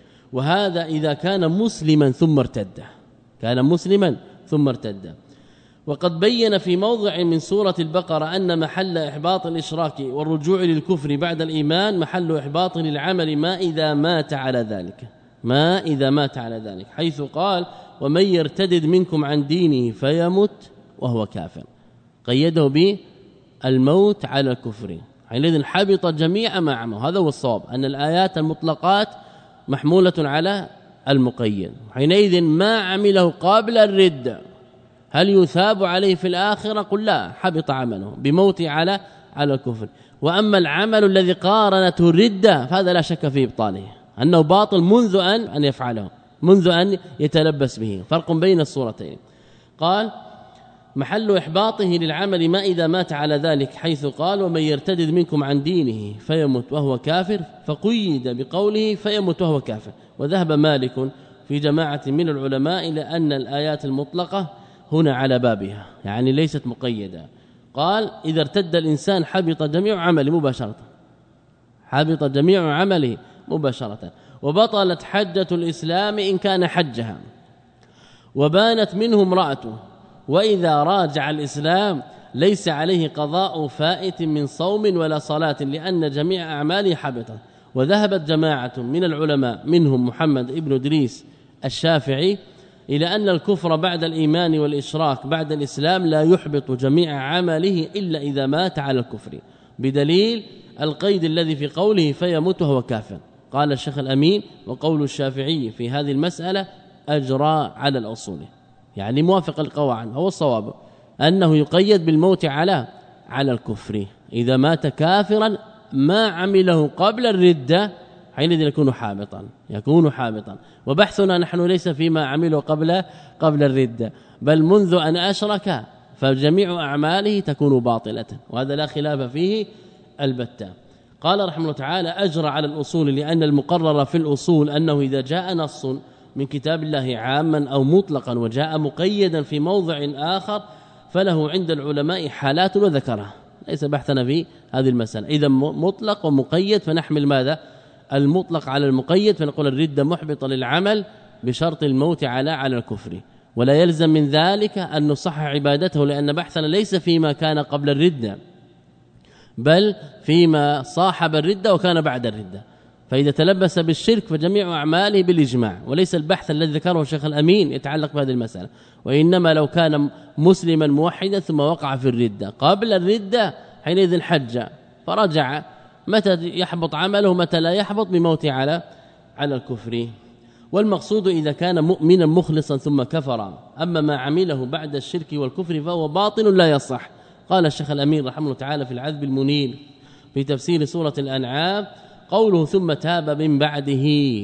وهذا إذا كان مسلما ثم ارتد، كان مسلما ثم ارتد. وقد بين في موضع من سورة البقرة أن محل إحباط الإشراك والرجوع للكفر بعد الإيمان محل إحباط للعمل ما إذا مات على ذلك، ما إذا مات على ذلك، حيث قال ومن يرتدد منكم عن دينه فيمت وهو كافر، قيده به الموت على الكفر، حينئذ حبط جميع ما عمله. هذا هو الصواب، أن الآيات المطلقات محمولة على المقيد، حينئذ ما عمله قبل الردة هل يثاب عليه في الآخرة؟ قل لا، حبط عمله بموت على على الكفر. وأما العمل الذي قارنته الردة فهذا لا شك في إبطاله، أنه باطل منذ أن أن يفعله، منذ أن يتلبس به، فرق بين الصورتين. قال محل إحباطه للعمل ما إذا مات على ذلك، حيث قال ومن يرتدد منكم عن دينه فيمت وهو كافر، فقيد بقوله فيمت وهو كافر. وذهب مالك في جماعة من العلماء إلى أن الآيات المطلقة هنا على بابها، يعني ليست مقيدة. قال إذا ارتد الإنسان حبط جميع عمله مباشرة، حبط جميع عمله مباشرة، وبطلت حجة الإسلام إن كان حجها، وبانت منه امرأته، وإذا راجع الإسلام ليس عليه قضاء فائت من صوم ولا صلاة لأن جميع أعماله حبطت. وذهبت جماعة من العلماء منهم محمد ابن إدريس الشافعي إلى أن الكفر بعد الإيمان والإشراك بعد الإسلام لا يحبط جميع عمله إلا إذا مات على الكفر، بدليل القيد الذي في قوله فيموت وهو كافر. قال الشيخ الأمين: وقول الشافعي في هذه المسألة أجرى على الأصول، يعني موافق القواعد، هو الصواب أنه يقيد بالموت على على الكفر. إذا مات كافرا ما عمله قبل الردة حينئذ يكون حابطا يكون حابطا وبحثنا نحن ليس فيما عمله قبل قبل الردة، بل منذ أن أشرك فجميع أعماله تكون باطلة، وهذا لا خلاف فيه البتة. قال رحمه الله تعالى: أجرى على الأصول، لأن المقرر في الأصول أنه إذا جاء نص من كتاب الله عاما أو مطلقا وجاء مقيدا في موضع آخر فله عند العلماء حالات وذكرها، ليس بحثنا في هذه المسألة. إذا مطلق ومقيد فنحمل ماذا؟ المطلق على المقيد، فنقول الردة محبطة للعمل بشرط الموت على على الكفر، ولا يلزم من ذلك أن نصحح عبادته، لأن بحثنا ليس فيما كان قبل الردة بل فيما صاحب الردة وكان بعد الردة. فإذا تلبس بالشرك فجميع أعماله بالإجماع، وليس البحث الذي ذكره الشيخ الأمين يتعلق بهذه المسألة، وإنما لو كان مسلما موحدا ثم وقع في الردة قبل الردة حينئذ حج فرجع، متى يحبط عمله متى لا يحبط؟ بموت على على الكفر. والمقصود إذا كان مؤمنا مخلصا ثم كفر، أما ما عمله بعد الشرك والكفر فهو باطل لا يصح. قال الشيخ الأمين رحمه الله تعالى في العذب المنير في تفسير سورة الأنعام قوله: ثم تاب من بعده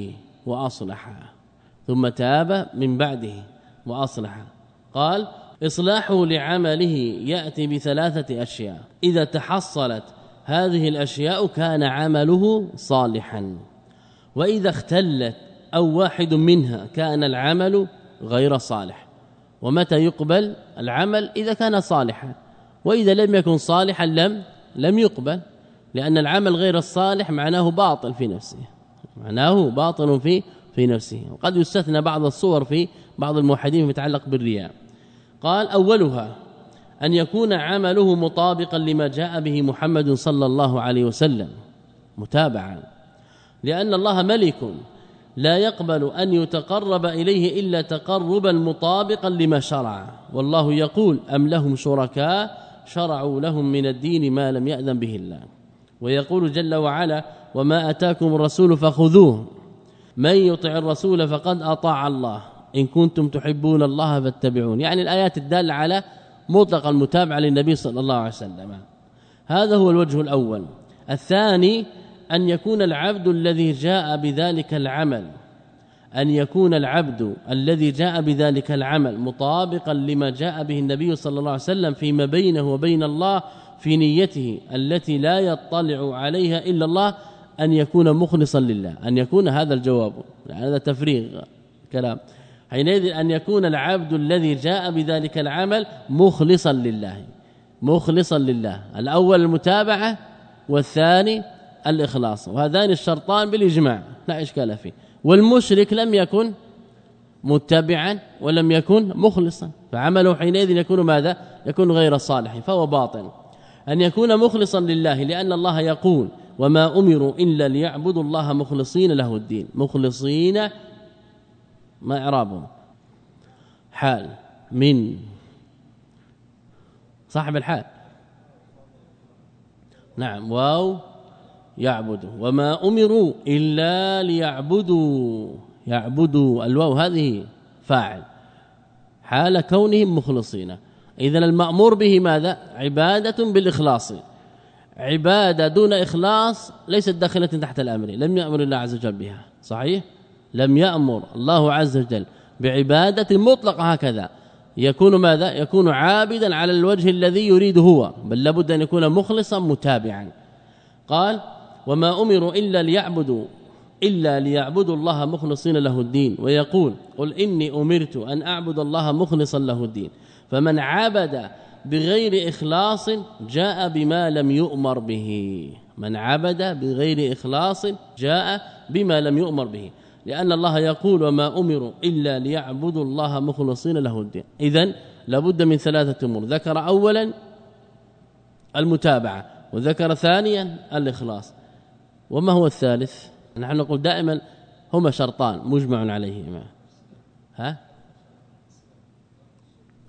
وأصلح. ثم تاب من بعده وأصلح، قال: إصلاحه لعمله يأتي بثلاثة أشياء، إذا تحصلت هذه الأشياء كان عمله صالحا، وإذا اختلت أو واحد منها كان العمل غير صالح. ومتى يقبل العمل؟ إذا كان صالحا، وإذا لم يكن صالحا لم لم يقبل، لأن العمل غير الصالح معناه باطل في نفسه معناه باطل في في نفسه وقد يستثنى بعض الصور في بعض الموحدين يتعلق بالرياء. قال: أولها أن يكون عمله مطابقا لما جاء به محمد صلى الله عليه وسلم متابعا، لأن الله ملك لا يقبل أن يتقرب إليه إلا تقربا مطابقا لما شرع، والله يقول: أم لهم شركاء شرعوا لهم من الدين ما لم يأذن به الله. ويقول جل وعلا: وما أتاكم الرسول فخذوه من يطع الرسول فقد أطاع الله إن كنتم تحبون الله فاتبعون. يعني الآيات الدالة على مطلق المتابعة للنبي صلى الله عليه وسلم. هذا هو الوجه الأول. الثاني أن يكون العبد الذي جاء بذلك العمل أن يكون العبد الذي جاء بذلك العمل مطابقا لما جاء به النبي صلى الله عليه وسلم فيما بينه وبين الله في نيته التي لا يطلع عليها إلا الله، أن يكون مخلصا لله. أن يكون هذا الجواب، يعني هذا تفريغ كلام. حينئذ أن يكون العبد الذي جاء بذلك العمل مخلصا لله مخلصا لله الأول المتابعة والثاني الإخلاص، وهذان الشرطان بالإجماع لا إشكال فيه. والمشرك لم يكن متبعا ولم يكن مخلصا، فعمله حينئذ يكون ماذا؟ يكون غير صالح، فهو باطل. أن يكون مخلصا لله، لأن الله يقول: وما أمروا إلا ليعبدوا الله مخلصين له الدين. مخلصين ما إعرابه؟ حال من صاحب الحال، نعم، واو يعبدوا. وما أمروا إلا ليعبدوا يعبدوا الواو هذه فاعل حال كونهم مخلصين. إذن المأمور به ماذا؟ عبادة بالإخلاص. عبادة دون إخلاص ليست داخلة تحت الأمر، لم يأمر الله عز وجل بها، صحيح؟ لم يأمر الله عز وجل بعبادة مطلقة هكذا. يكون ماذا؟ يكون عابدا على الوجه الذي يريد هو، بل لابد أن يكون مخلصا متابعا. قال: وما أمروا إلا ليعبدوا إلا ليعبدوا الله مخلصين له الدين. ويقول: قل إني أمرت أن أعبد الله مخلصا له الدين. فمن عبد بغير إخلاص جاء بما لم يؤمر به. من عبد بغير إخلاص جاء بما لم يؤمر به، لأن الله يقول: وما أمروا إلا ليعبدوا الله مخلصين له الدين. إذن لابد من ثلاثة أمور، ذكر أولا المتابعة، وذكر ثانيا الإخلاص. وما هو الثالث؟ نحن نقول دائما هما شرطان مجمع عليهما. ها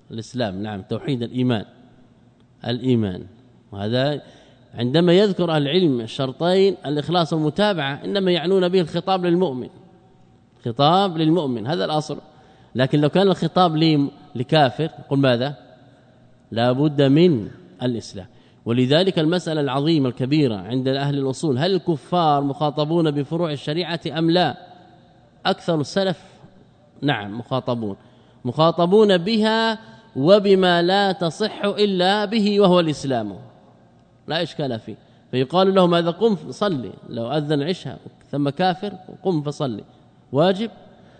الإسلام نعم توحيد الإيمان الإيمان. وهذا عندما يذكر أهل العلم الشرطين الإخلاص والمتابعة إنما يعنون به الخطاب للمؤمن خطاب للمؤمن هذا الأصل. لكن لو كان الخطاب لكافر قل ماذا لا بد من الإسلام. ولذلك المسألة العظيمة الكبيرة عند أهل الأصول هل الكفار مخاطبون بفروع الشريعة أم لا؟ أكثر السلف نعم مخاطبون مخاطبون بها وبما لا تصح إلا به وهو الإسلام لا إشكال فيه. فيقال لهم هذا قم صلي لو أذن عشاء ثم كافر قم فصلي واجب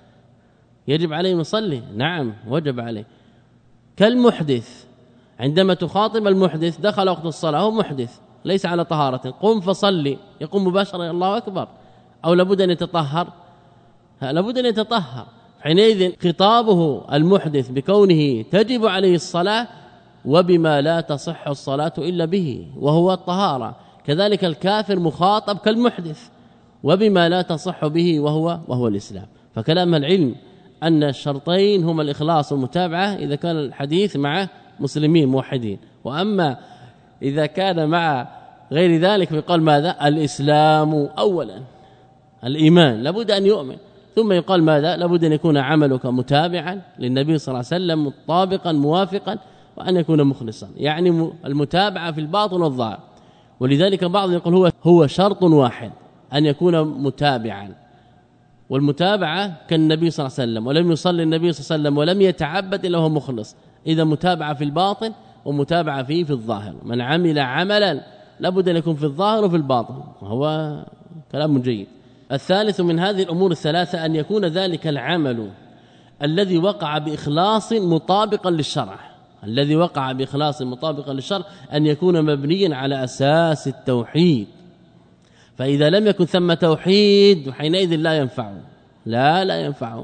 يجب عليه يصلي نعم وجب عليه. كالمحدث عندما تخاطب المحدث دخل وقت الصلاة هو محدث ليس على طهارة قم فصلي يقوم مباشرة الله أكبر أو لابد أن يتطهر لابد أن يتطهر. حينئذ خطابه المحدث بكونه تجب عليه الصلاة وبما لا تصح الصلاة إلا به وهو الطهارة. كذلك الكافر مخاطب كالمحدث وبما لا تصح به وهو وهو الإسلام. فكلام العلم أن الشرطين هما الإخلاص والمتابعة إذا كان الحديث مع مسلمين موحدين. وأما إذا كان مع غير ذلك فيقال ماذا الإسلام أولا الإيمان لابد أن يؤمن ثم يقال ماذا لابد أن يكون عملك متابعا للنبي صلى الله عليه وسلم مطابقا موافقا وأن يكون مخلصا يعني المتابعة في الباطن والظاهر. ولذلك بعض يقول هو هو شرط واحد أن يكون متابعا والمتابعة كالنبي صلى الله عليه وسلم ولم يصلي النبي صلى الله عليه وسلم ولم يتعبد إلا هو مخلص. إذا متابعة في الباطن ومتابعة فيه في الظاهر. من عمل عملا لابد أن يكون في الظاهر وفي الباطن وهو كلام جيد. الثالث من هذه الأمور الثلاثة أن يكون ذلك العمل الذي وقع بإخلاص مطابقا للشرع الذي وقع بإخلاص مطابقا للشرع أن يكون مبنيا على أساس التوحيد. فإذا لم يكن ثم توحيد حينئذ لا ينفعه لا لا ينفعه.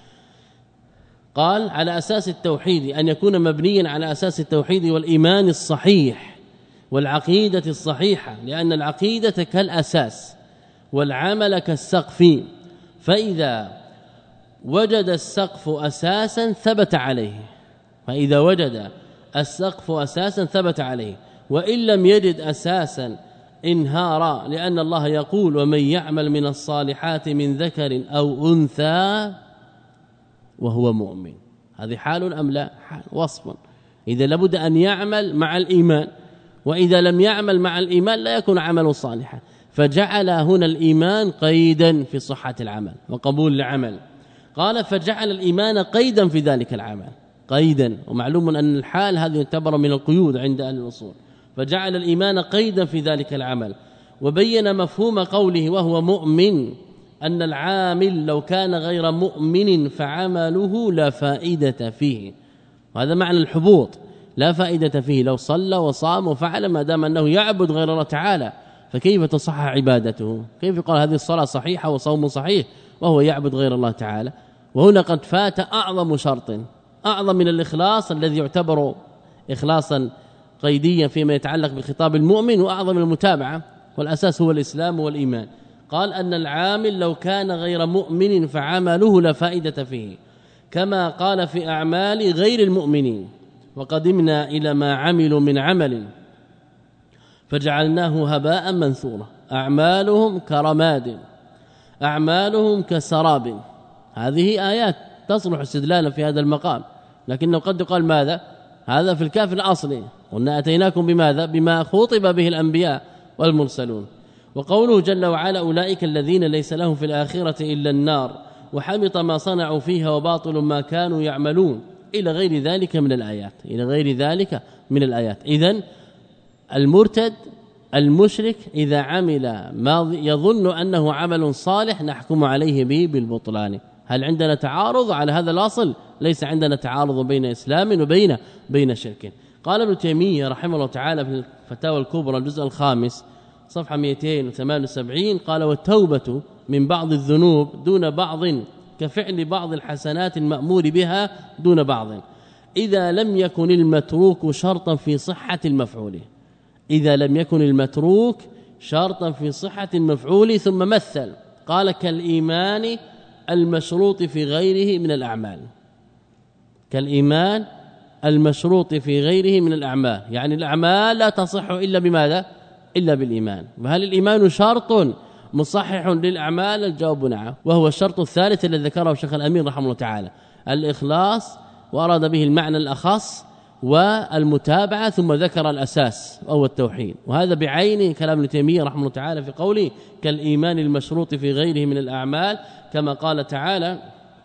قال على أساس التوحيد أن يكون مبنيا على أساس التوحيد والإيمان الصحيح والعقيدة الصحيحة لأن العقيدة كالأساس والعمل كالسقف. فإذا وجد السقف أساسا ثبت عليه فإذا وجد السقف أساسا ثبت عليه وإن لم يجد أساسا انهارا لأن الله يقول ومن يعمل من الصالحات من ذكر أو أنثى وهو مؤمن. هذه حال أم لا حال وصف. إذا لابد أن يعمل مع الإيمان وإذا لم يعمل مع الإيمان لا يكون عمله صالحا. فجعل هنا الإيمان قيدا في صحة العمل وقبول العمل. قال فجعل الإيمان قيدا في ذلك العمل قيدا. ومعلوم أن الحال هذه يعتبر من القيود عند أهل الأصول. فجعل الإيمان قيدا في ذلك العمل وبين مفهوم قوله وهو مؤمن أن العامل لو كان غير مؤمن فعمله لا فائدة فيه. وهذا معنى الحبوط لا فائدة فيه لو صلى وصام وفعل ما دام أنه يعبد غير الله تعالى فكيف تصح عبادته؟ كيف يقال هذه الصلاة صحيحة وصوم صحيح وهو يعبد غير الله تعالى؟ وهنا قد فات أعظم شرط أعظم من الإخلاص الذي يعتبر إخلاصا قيديا فيما يتعلق بخطاب المؤمن وأعظم المتابعة والأساس هو الإسلام والإيمان. قال أن العامل لو كان غير مؤمن فعمله لا فائدة فيه كما قال في أعمال غير المؤمنين وقدمنا إلى ما عملوا من عمل فجعلناه هباء منثورا أعمالهم كرماد أعمالهم كسراب. هذه آيات تصلح استدلالا في هذا المقام لكنه قد يقال ماذا هذا في الكافر الأصلي قلنا أتيناكم بماذا بما خطب به الأنبياء والمرسلون. وقوله جل وعلا أولئك الذين ليس لهم في الآخرة إلا النار وحبط ما صنعوا فيها وباطل ما كانوا يعملون إلى غير ذلك من الآيات إلى غير ذلك من الآيات. إذن المرتد المشرك إذا عمل ما يظن أنه عمل صالح نحكم عليه به بالبطلان. هل عندنا تعارض على هذا الأصل؟ ليس عندنا تعارض بين إسلام وبين بين شرك. قال ابن تيمية رحمه الله تعالى في الفتاوى الكبرى الجزء الخامس صفحة مئتين وثمانية وسبعين قال والتوبة من بعض الذنوب دون بعض كفعل بعض الحسنات المأمور بها دون بعض إذا لم يكن المتروك شرطا في صحة المفعول إذا لم يكن المتروك شرطا في صحة المفعول. ثم مثل قال كالإيمان المشروط في غيره من الأعمال كالإيمان المشروط في غيره من الأعمال، يعني الأعمال لا تصح إلا بماذا؟ إلا بالإيمان. وهل الإيمان شرط مصحح للأعمال؟ الجواب نعم، وهو الشرط الثالث الذي ذكره الشيخ الأمين رحمه الله تعالى، الإخلاص، وأراد به المعنى الأخص والمتابعة، ثم ذكر الأساس وهو التوحيد. وهذا بعين كلام ابن تيمية رحمه الله تعالى في قوله كالإيمان المشروط في غيره من الأعمال، كما قال تعالى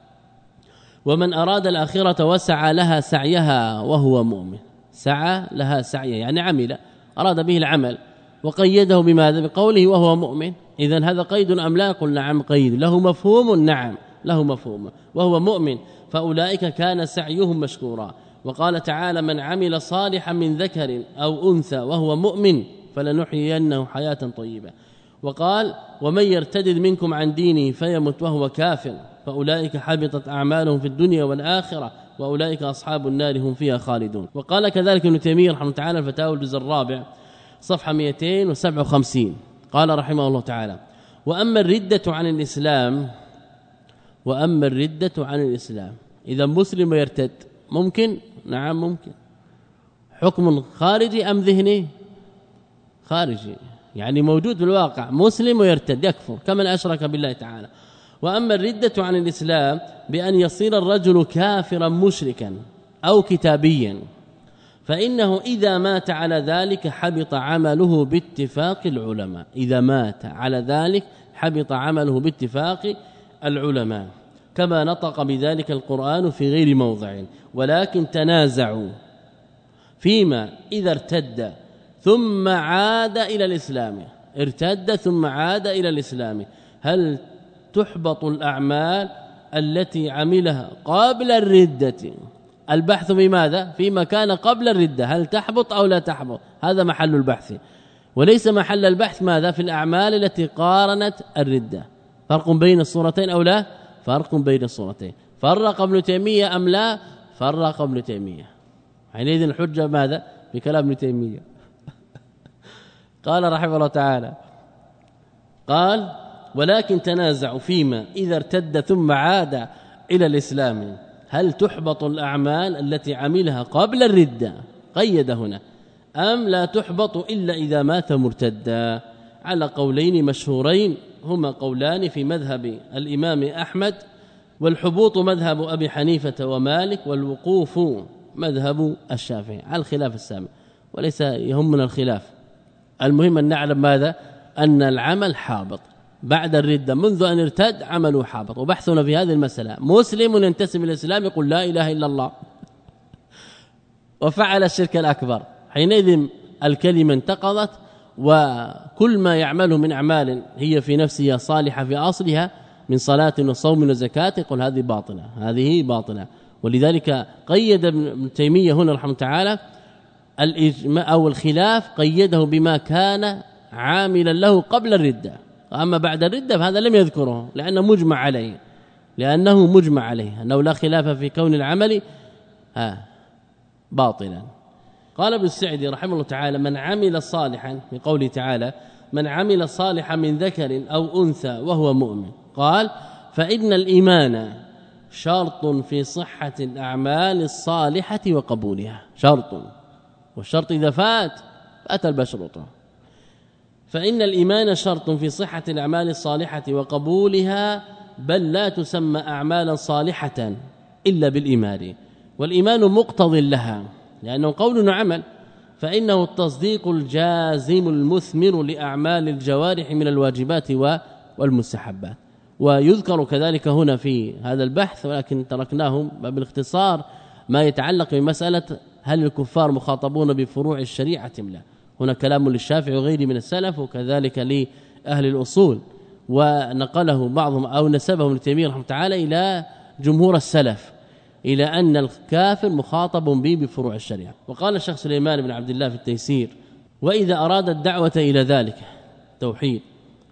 ومن أراد الآخرة وسعى لها سعيها وهو مؤمن. سعى لها سعيها يعني عمل، أراد به العمل، وقيده بماذا؟ بقوله وهو مؤمن. إذن هذا قيد أم لا؟ قل نعم قيد، له مفهوم؟ نعم له مفهوم، وهو مؤمن، فأولئك كان سعيهم مشكورا. وقال تعالى من عمل صالحا من ذكر أو أنثى وهو مؤمن فلنحيينه حياة طيبة. وقال ومن يرتد منكم عن دينه فيمت وهو كافر فأولئك حبطت أعمالهم في الدنيا والآخرة وأولئك أصحاب النار هم فيها خالدون. وقال كذلك ابن تيمية رحمه الله تعالى الفتاوى الجزء الرابع صفحة مئتين وسبعة وخمسين قال رحمه الله تعالى وأما الردة عن الإسلام وأما الردة عن الإسلام إذا مسلم يرتد ممكن؟ نعم ممكن. حكم خارجي أم ذهني؟ خارجي، يعني موجود في الواقع، مسلم ويرتد يكفر كمن أشرك بالله تعالى. وأما الردة عن الإسلام بأن يصير الرجل كافرا مشركا أو كتابيا فإنه إذا مات على ذلك حبط عمله باتفاق العلماء. إذا مات على ذلك حبط عمله باتفاق العلماء كما نطق بذلك القرآن في غير موضع. ولكن تنازعوا فيما إذا ارتد ثم عاد إلى الإسلام، ارتد ثم عاد إلى الإسلام، هل تحبط الأعمال التي عملها قبل الردة؟ البحث بماذا؟ فيما كان قبل الردة، هل تحبط أو لا تحبط؟ هذا محل البحث، وليس محل البحث ماذا؟ في الأعمال التي قارنت الردة. فرق بين الصورتين أو لا؟ فرق بين الصورتين. فرق ابن تيمية أم لا؟ فرق ابن تيمية. حينئذ الحجة ماذا؟ بكلام ابن تيمية. قال رحمه الله تعالى قال ولكن تنازعوا فيما إذا ارتد ثم عاد إلى الإسلام هل تحبط الأعمال التي عملها قبل الردة، قيد هنا، أم لا تحبط إلا إذا مات مرتدا؟ على قولين مشهورين هما قولان في مذهب الإمام أحمد، والحبوط مذهب أبي حنيفة ومالك، والوقوف مذهب الشافعي، على الخلاف السامع، وليس يهمنا الخلاف، المهم أن نعلم ماذا؟ أن العمل حابط بعد الردة، منذ أن ارتد عمله حابط. وبحثنا في هذه المسألة مسلم ينتسب إلى الإسلام يقول لا إله إلا الله وفعل الشرك الأكبر، حينئذ الكلمة انتقضت، وكل ما يعمله من أعمال هي في نفسها صالحة في أصلها من صلاة وصوم وزكاة يقول هذه باطلة، هذه باطلة. ولذلك قيد ابن تيمية هنا رحمه تعالى الإجماع أو الخلاف قيده بما كان عاملا له قبل الردة، أما بعد الردة فهذا لم يذكره لأنه مجمع عليه، لأنه مجمع عليه أنه لا خلاف في كون العمل آه باطلا. قال ابن السعدي رحمه الله تعالى من عمل صالحا، في قوله تعالى من عمل صالحا من ذكر أو أنثى وهو مؤمن، قال فإن الإيمان شرط في صحة الأعمال الصالحة وقبولها، شرط، والشرط إذا فات فأتى المشروط. فإن الإيمان شرط في صحة الأعمال الصالحة وقبولها، بل لا تسمى أعمالا صالحة إلا بالإيمان، والإيمان مقتض لها لأنه قول عمل، فإنه التصديق الجازم المثمر لأعمال الجوارح من الواجبات والمستحبات. ويذكر كذلك هنا في هذا البحث ولكن تركناه بالاختصار ما يتعلق بمسألة هل الكفار مخاطبون بفروع الشريعة أم لا. هنا كلام للشافعي وغيره من السلف وكذلك لأهل الأصول، ونقله بعضهم أو نسبه ابن تيمية رحمه تعالى إلى جمهور السلف إلى أن الكافر مخاطب به بفروع الشريعة. وقال الشيخ سليمان بن عبد الله في التيسير وإذا أراد الدعوة إلى ذلك توحيد،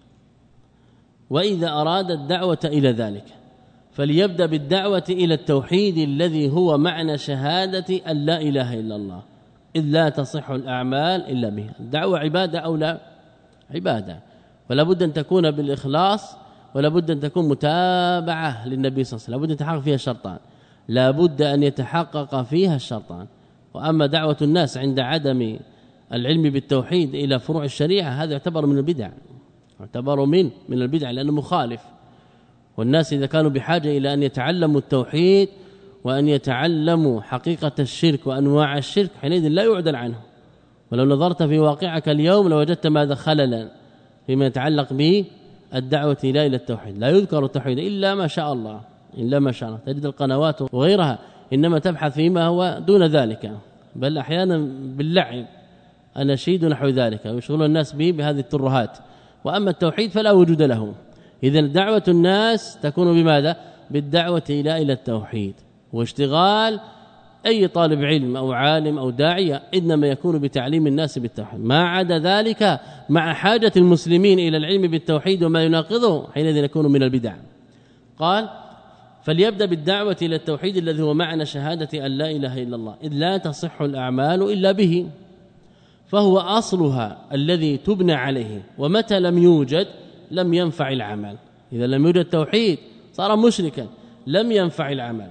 وإذا أراد الدعوة إلى ذلك فليبدأ بالدعوة إلى التوحيد الذي هو معنى شهادة أن لا إله إلا الله، إذ لا تصح الأعمال إلا بها. الدعوة عبادة أو لا؟ عبادة، ولا بد أن تكون بالإخلاص، ولا بد أن تكون متابعة للنبي صلى الله عليه وسلم، لا بد أن يتحقق فيها شرطان، لا بد أن يتحقق فيها الشرطان. وأما دعوة الناس عند عدم العلم بالتوحيد إلى فروع الشريعة هذا يعتبر من البدع، يعتبر من من البدع لأنه مخالف. والناس إذا كانوا بحاجة إلى أن يتعلموا التوحيد وأن يتعلموا حقيقة الشرك وأنواع الشرك حينئذ لا يعدل عنه. ولو نظرت في واقعك اليوم لوجدت ماذا خللا فيما يتعلق به الدعوة إلى إلى التوحيد. لا يذكر التوحيد إلا ما شاء الله، إلا ما شاء الله. تجد القنوات وغيرها إنما تبحث فيما هو دون ذلك، بل أحيانا باللعب أناشيد نحو ذلك ويشغل الناس به بهذه الترهات. وأما التوحيد فلا وجود له. إذن دعوة الناس تكون بماذا؟ بالدعوة إلى إلى التوحيد. واشتغال أي طالب علم أو عالم أو داعية إنما يكون بتعليم الناس بالتوحيد. ما عدا ذلك مع حاجة المسلمين إلى العلم بالتوحيد وما يناقضه حينئذ يكون من البدع. قال فليبدأ بالدعوة إلى التوحيد الذي هو معنى شهادة أن لا إله إلا الله، إذ لا تصح الأعمال إلا به، فهو أصلها الذي تبنى عليه، ومتى لم يوجد لم ينفع العمل. إذا لم يوجد توحيد صار مشركا لم ينفع العمل،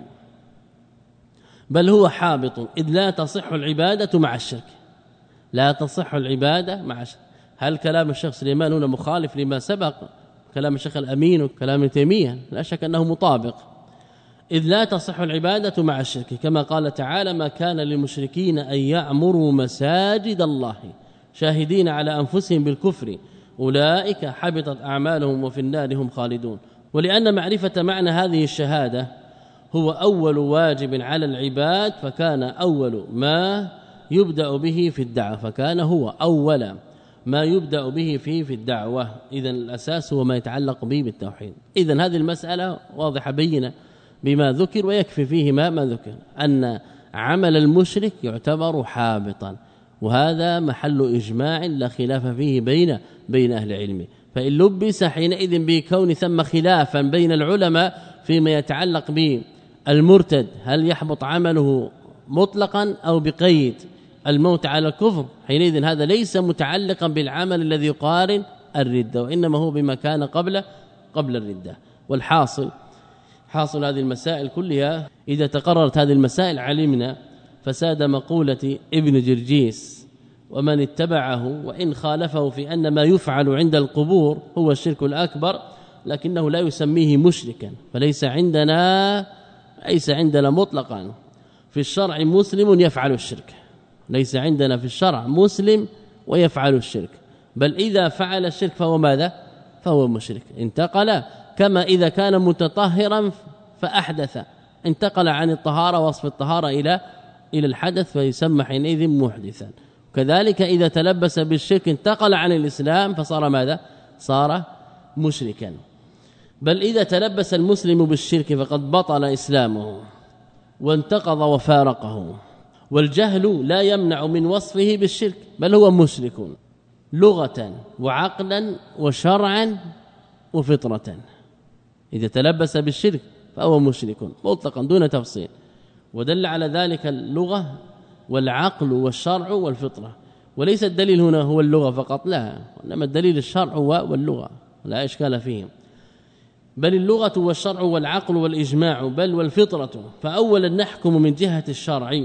بل هو حابط، إذ لا تصح العبادة مع الشرك. لا تصح العبادة مع الشرك. هل كلام الشيخ سليمان هنا مخالف لما سبق كلام الشيخ الأمين وكلام ابن تيمية؟ لا شك أنه مطابق. إذ لا تصح العبادة مع الشرك، كما قال تعالى ما كان للمشركين أن يعمروا مساجد الله شاهدين على أنفسهم بالكفر أولئك حبطت أعمالهم وفي النار هم خالدون. ولأن معرفة معنى هذه الشهادة هو أول واجب على العباد، فكان أول ما يبدأ به في الدعوة، فكان هو أول ما يبدأ به فيه في الدعوة. إذن الأساس هو ما يتعلق به بالتوحيد. إذن هذه المسألة واضحة بينة بما ذكر، ويكفي فيه ما ما ذكر أن عمل المشرك يعتبر حابطا، وهذا محل إجماع لا خلاف فيه بين بين أهل العلم. فإن لبس حينئذ بكون ثم خلافا بين العلماء فيما يتعلق به المرتد هل يحبط عمله مطلقا أو بقيد الموت على الكفر، حينئذ هذا ليس متعلقا بالعمل الذي يقارن الردة، وإنما هو بما كان قبل قبل الردة. والحاصل حاصل هذه المسائل كلها إذا تقررت هذه المسائل علمنا فساد مقولة ابن جرجيس ومن اتبعه، وإن خالفه في أن ما يفعل عند القبور هو الشرك الأكبر، لكنه لا يسميه مشركا. فليس عندنا ليس عندنا مطلقا في الشرع مسلم يفعل الشرك، ليس عندنا في الشرع مسلم ويفعل الشرك، بل إذا فعل الشرك فهو ماذا؟ فهو مشرك. انتقل كما إذا كان متطهرا فأحدث، انتقل عن الطهارة وصف الطهارة إلى إلى الحدث فيسمى حينئذ محدثا. كذلك إذا تلبس بالشرك انتقل عن الإسلام فصار ماذا؟ صار مشركا. بل إذا تلبس المسلم بالشرك فقد بطل إسلامه وانتقض وفارقه. والجهل لا يمنع من وصفه بالشرك، بل هو مشرك لغة وعقلا وشرعا وفطرة. إذا تلبس بالشرك فهو مشرك مطلقا دون تفصيل. ودل على ذلك اللغة والعقل والشرع والفطرة، وليس الدليل هنا هو اللغة فقط، لا، إنما الدليل الشرع واللغة لا إشكال فيهم، بل اللغة والشرع والعقل والإجماع بل والفطرة. فأولا نحكم من جهة الشرع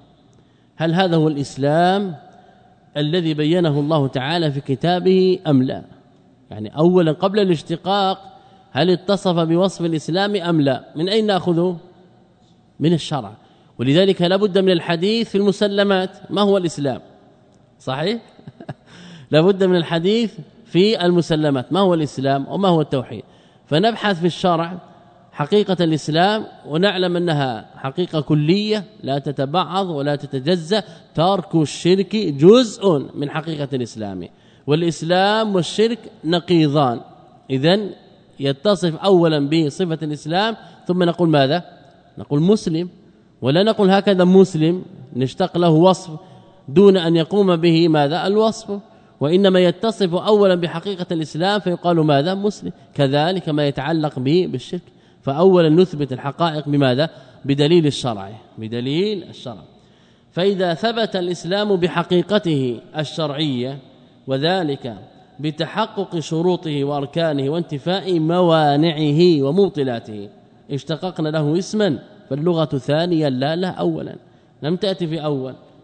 هل هذا هو الإسلام الذي بينه الله تعالى في كتابه أم لا؟ يعني أولا قبل الاشتقاق هل اتصف بوصف الإسلام أم لا؟ من أين نأخذه؟ من الشرع. ولذلك لابد من الحديث في المسلمات ما هو الإسلام، صحيح؟ لابد من الحديث في المسلمات ما هو الإسلام وما هو التوحيد. فنبحث في الشرع حقيقة الإسلام ونعلم أنها حقيقة كلية لا تتبعض ولا تتجزأ، ترك الشرك جزء من حقيقة الإسلام، والإسلام والشرك نقيضان. إذن يتصف أولا بصفة الإسلام ثم نقول ماذا؟ نقول مسلم، ولا نقول هكذا مسلم نشتق له وصف دون أن يقوم به ماذا؟ الوصف، وإنما يتصف أولا بحقيقة الإسلام فيقال ماذا؟ مسلم. كذلك ما يتعلق به بالشرك، فأولا نثبت الحقائق بماذا؟ بدليل الشرع، بدليل الشرع. فإذا ثبت الإسلام بحقيقته الشرعية وذلك بتحقق شروطه وأركانه وانتفاء موانعه ومبطلاته اشتققنا له اسما، فاللغة ثانيا لا لا أولا، لم تأتي في أول.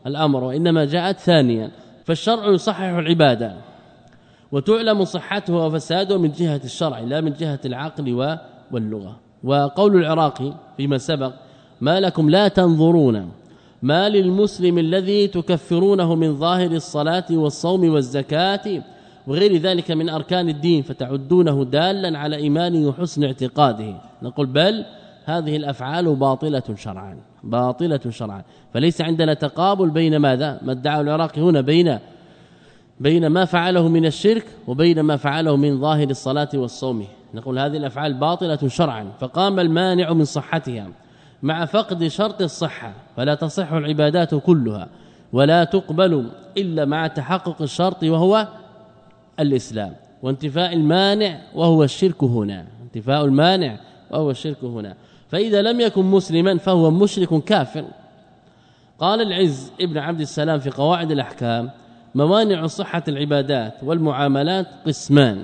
الأمر وإنما جاءت ثانيا. فالشرع يصحح العبادة وتعلم صحته وفساده من جهة الشرع لا من جهة العقل واللغة. وقول العراقي فيما سبق ما لكم لا تنظرون ما للمسلم الذي تكفرونه من ظاهر الصلاة والصوم والزكاة وغير ذلك من أركان الدين فتعدونه دالا على إيمانه وحسن اعتقاده. نقول بل هذه الأفعال باطلة شرعا باطلة شرعا. فليس عندنا تقابل بين ماذا ما ادعى العراقي هنا بين بين ما فعله من الشرك وبين ما فعله من ظاهر الصلاة والصوم. نقول هذه الأفعال باطلة شرعا فقام المانع من صحتها مع فقد شرط الصحة فلا تصح العبادات كلها ولا تقبل إلا مع تحقق الشرط وهو الإسلام وانتفاء المانع وهو الشرك هنا انتفاء المانع وهو الشرك هنا. فإذا لم يكن مسلما فهو مشرك كافر. قال العز ابن عبد السلام في قواعد الأحكام موانع صحة العبادات والمعاملات قسمان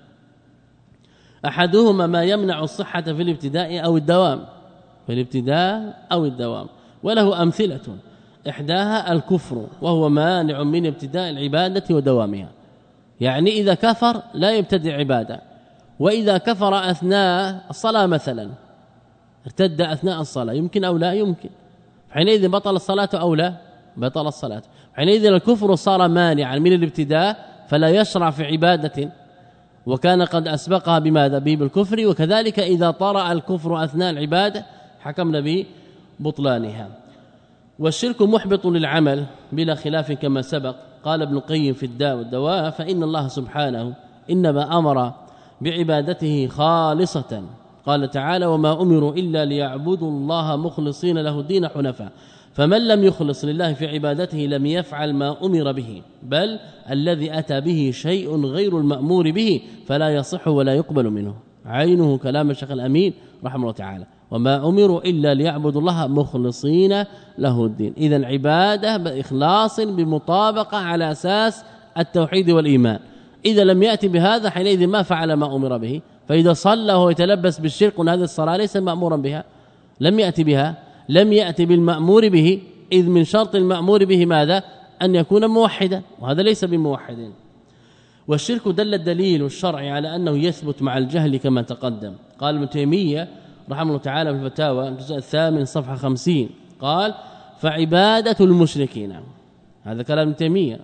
أحدهما ما يمنع الصحة في الابتداء أو الدوام في الابتداء أو الدوام وله أمثلة إحداها الكفر وهو مانع من ابتداء العبادة ودوامها. يعني إذا كفر لا يبتدئ عبادة وإذا كفر أثناء الصلاة مثلا ارتد أثناء الصلاة يمكن أو لا يمكن حينئذ بطل الصلاة أو لا بطل الصلاة. حينئذ الكفر صار مانعا من الابتداء فلا يشرع في عبادة وكان قد أسبقها بماذا به بالكفر. وكذلك إذا طرأ الكفر أثناء العبادة حكمنا ببطلانها. والشرك محبط للعمل بلا خلاف كما سبق. قال ابن القيم في الداء والدواء فإن الله سبحانه إنما أمر بعبادته خالصة قال تعالى وما أمروا إلا ليعبدوا الله مخلصين له الدين حنفاء فمن لم يخلص لله في عبادته لم يفعل ما أمر به بل الذي أتى به شيء غير المأمور به فلا يصح ولا يقبل منه. عينه كلام الشيخ الأمين رحمه الله تعالى وما أمروا إلا ليعبدوا الله مخلصين له الدين. إذن عبادة بإخلاص بمطابقة على أساس التوحيد والإيمان. إذا لم يأتي بهذا حينئذ ما فعل ما أمر به. فإذا صلى وهو يتلبس بالشرك وهذه الصلاة ليس مأمورا بها لم يأتي بها لم يأتي بالمأمور به إذ من شرط المأمور به ماذا أن يكون موحدا وهذا ليس بموحد. والشرك دل الدليل الشرعي على أنه يثبت مع الجهل كما تقدم. قال ابن تيمية رحمه الله تعالى في الفتاوى الجزء الثامن صفحة خمسين قال فعبادة المشركين هذا كلام ابن تيمية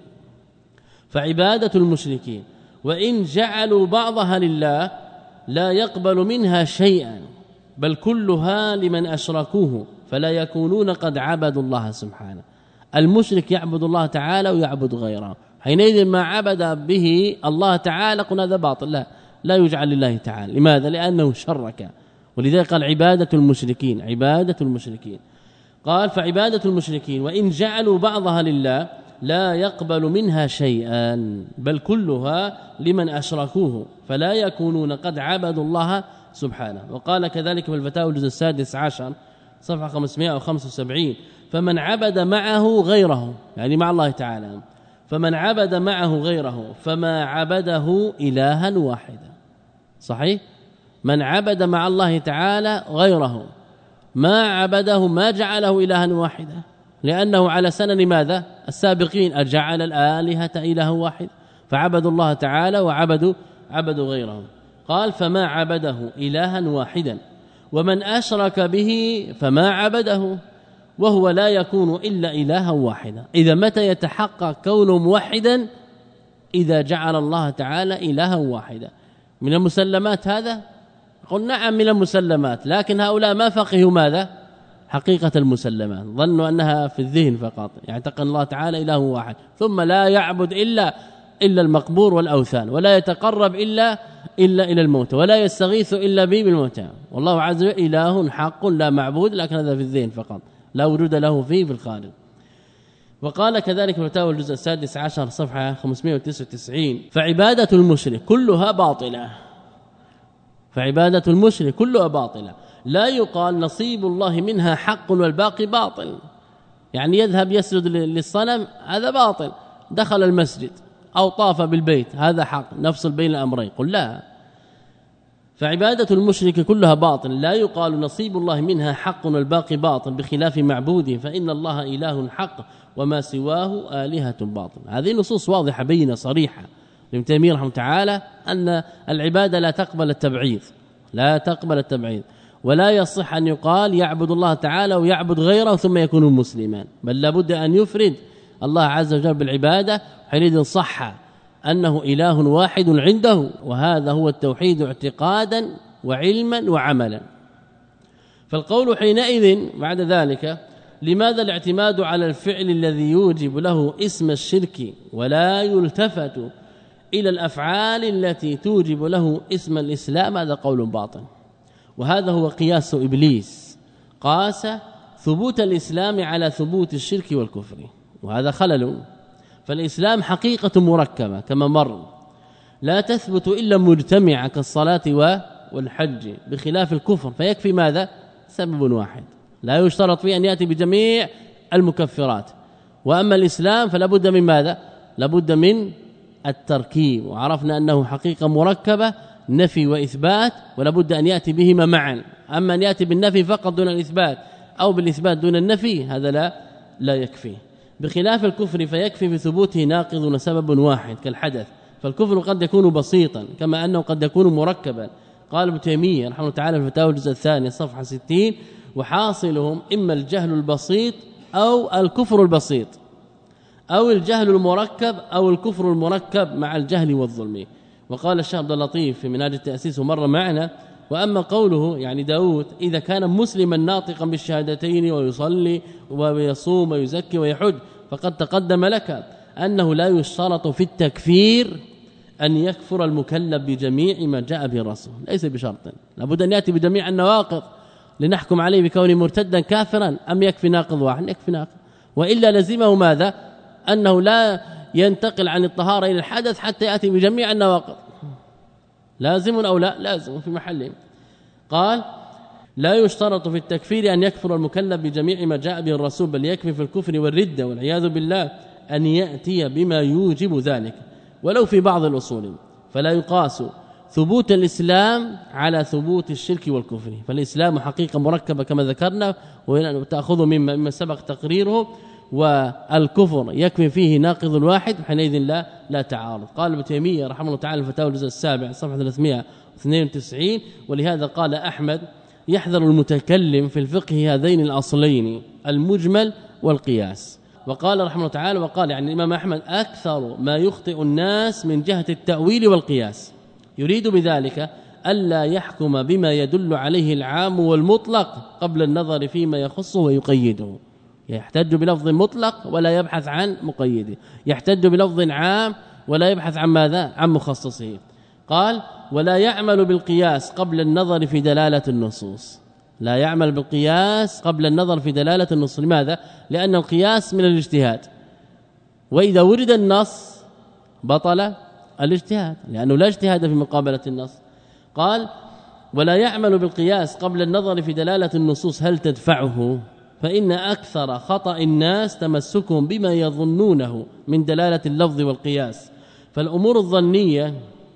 فعبادة المشركين وإن جعلوا بعضها لله لا يقبل منها شيئا بل كلها لمن أشركوه فلا يكونون قد عبدوا الله سبحانه. المشرك يعبد الله تعالى ويعبد غيره حينئذ ما عبد به الله تعالى قلنا هذا باطل لا لا يجعل لله تعالى. لماذا؟ لأنه شرك. ولذلك قال عبادة المشركين عبادة المشركين. قال فعبادة المشركين وإن جعلوا بعضها لله لا يقبل منها شيئا بل كلها لمن أشركوه فلا يكونون قد عبدوا الله سبحانه. وقال كذلك في الفتاوى الجزء السادس عشر صفحة خمسمائة وخمسة وسبعين فمن عبد معه غيره يعني مع الله تعالى فمن عبد معه غيره فما عبده إلها واحدا. صحيح من عبد مع الله تعالى غيره ما عبده ما جعله إلها واحدا لأنه على سنن ماذا السابقين أجعل الآلهة إله واحد فعبدوا الله تعالى وعبدوا عبدوا غيره. قال فما عبده إلها واحدا ومن أشرك به فما عبده وهو لا يكون إلا إلها واحدا. إذا متى يتحقق كونه موحدا إذا جعل الله تعالى إلها واحدا. من المسلمات هذا قل نعم من المسلمات لكن هؤلاء ما فقهوا ماذا حقيقة المسلمات ظنوا أنها في الذهن فقط يعتقد الله تعالى إله واحد ثم لا يعبد إلا إلا المقبور والأوثان ولا يتقرب إلا إلا إلى الموتى ولا يستغيث إلا به بالموتى والله عز وجل إله حق لا معبود لكن هذا في الذهن فقط لا وجود له فيه في الخارج. وقال كذلك في الفتاوى الجزء السادس عشر صفحة خمسمائة وتسعة وتسعين فعبادة المشرك كلها باطلة فعبادة المشرك كلها باطلة لا يقال نصيب الله منها حق والباقي باطل. يعني يذهب يسجد للصنم هذا باطل دخل المسجد أو طاف بالبيت هذا حق نفصل بين الأمرين قل لا. فعبادة المشرك كلها باطل، لا يقال نصيب الله منها حق والباقي باطل بخلاف معبوده، فإن الله إله حق وما سواه آلهة باطل. هذه نصوص واضحة بينة صريحة ابن تيمية رحمه تعالى أن العبادة لا تقبل التبعيض، لا تقبل التبعيض، ولا يصح أن يقال يعبد الله تعالى ويعبد غيره ثم يكون مسلما، بل لابد أن يفرد الله عز وجل بالعبادة، حينئذ صح أنه إله واحد عنده، وهذا هو التوحيد اعتقادا وعلما وعملا. فالقول حينئذ بعد ذلك لماذا الاعتماد على الفعل الذي يوجب له اسم الشرك ولا يلتفت إلى الأفعال التي توجب له اسم الإسلام؟ هذا قول باطل، وهذا هو قياس إبليس، قاس ثبوت الإسلام على ثبوت الشرك والكفر، وهذا خلل. فالإسلام حقيقة مركبة كما مر، لا تثبت إلا مجتمعة كالصلاة والحج، بخلاف الكفر فيكفي ماذا؟ سبب واحد، لا يشترط فيه أن يأتي بجميع المكفرات. وأما الإسلام فلا بد من ماذا؟ لابد من التركيب، وعرفنا أنه حقيقة مركبة نفي وإثبات، ولا بد أن يأتي بهما معا. أما أن يأتي بالنفي فقط دون الإثبات أو بالإثبات دون النفي هذا لا لا يكفي، بخلاف الكفر فيكفي بثبوته ناقض وسبب واحد كالحدث. فالكفر قد يكون بسيطا كما أنه قد يكون مركبا. قال ابن تيمية رحمه الله تعالى في الفتاوى الجزء الثاني صفحة ستين: وحاصلهم إما الجهل البسيط أو الكفر البسيط، أو الجهل المركب أو الكفر المركب مع الجهل والظلم. وقال الشيخ عبد اللطيف في منهاج التأسيس ومر معنا: وأما قوله يعني داود إذا كان مسلما ناطقا بالشهادتين ويصلي ويصوم ويزكي ويحج، فقد تقدم لك أنه لا يشترط في التكفير أن يكفر المكلف بجميع ما جاء به الرسول، ليس بشرط، لابد أن يأتي بجميع النواقض لنحكم عليه بكونه مرتدا كافرا، أم يكفي ناقض واحد؟ يكفي ناقض، وإلا لزمه ماذا؟ أنه لا ينتقل عن الطهارة إلى الحدث حتى يأتي بجميع النواقض. لازم أو لا؟ لازم في محله. قال: لا يشترط في التكفير أن يكفر المكلف بجميع ما جاء به الرسول، بل يكفي في الكفر والردة والعياذ بالله أن يأتي بما يوجب ذلك، ولو في بعض الأصول. فلا يقاس ثبوت الإسلام على ثبوت الشرك والكفر، فالإسلام حقيقة مركبة كما ذكرنا وتأخذ مما, مما سبق تقريره، والكفر يكفي فيه ناقض واحد، حينئذ لا لا تعارض. قال ابن تيمية رحمه الله تعالى الفتاوى الجزء السابع صفحة ثلاثمائة واثنين وتسعين: ولهذا قال أحمد: يحذر المتكلم في الفقه هذين الأصلين المجمل والقياس. وقال رحمه الله تعالى: وقال يعني الإمام أحمد: أكثر ما يخطئ الناس من جهة التأويل والقياس، يريد بذلك ألا يحكم بما يدل عليه العام والمطلق قبل النظر فيما يخصه ويقيده. يحتج بلفظ مطلق ولا يبحث عن مقيده، يحتج بلفظ عام ولا يبحث عن ماذا؟ عن مخصصه. قال: ولا يعمل بالقياس قبل النظر في دلالة النصوص، لا يعمل بالقياس قبل النظر في دلالة النصوص. لماذا؟ لأن القياس من الاجتهاد، وإذا ورد النص بطل الاجتهاد، لأنه لا اجتهاد في مقابلة النص. قال: ولا يعمل بالقياس قبل النظر في دلالة النصوص هل تدفعه، فإن أكثر خطأ الناس تمسكهم بما يظنونه من دلالة اللفظ والقياس، فالأمور الظنية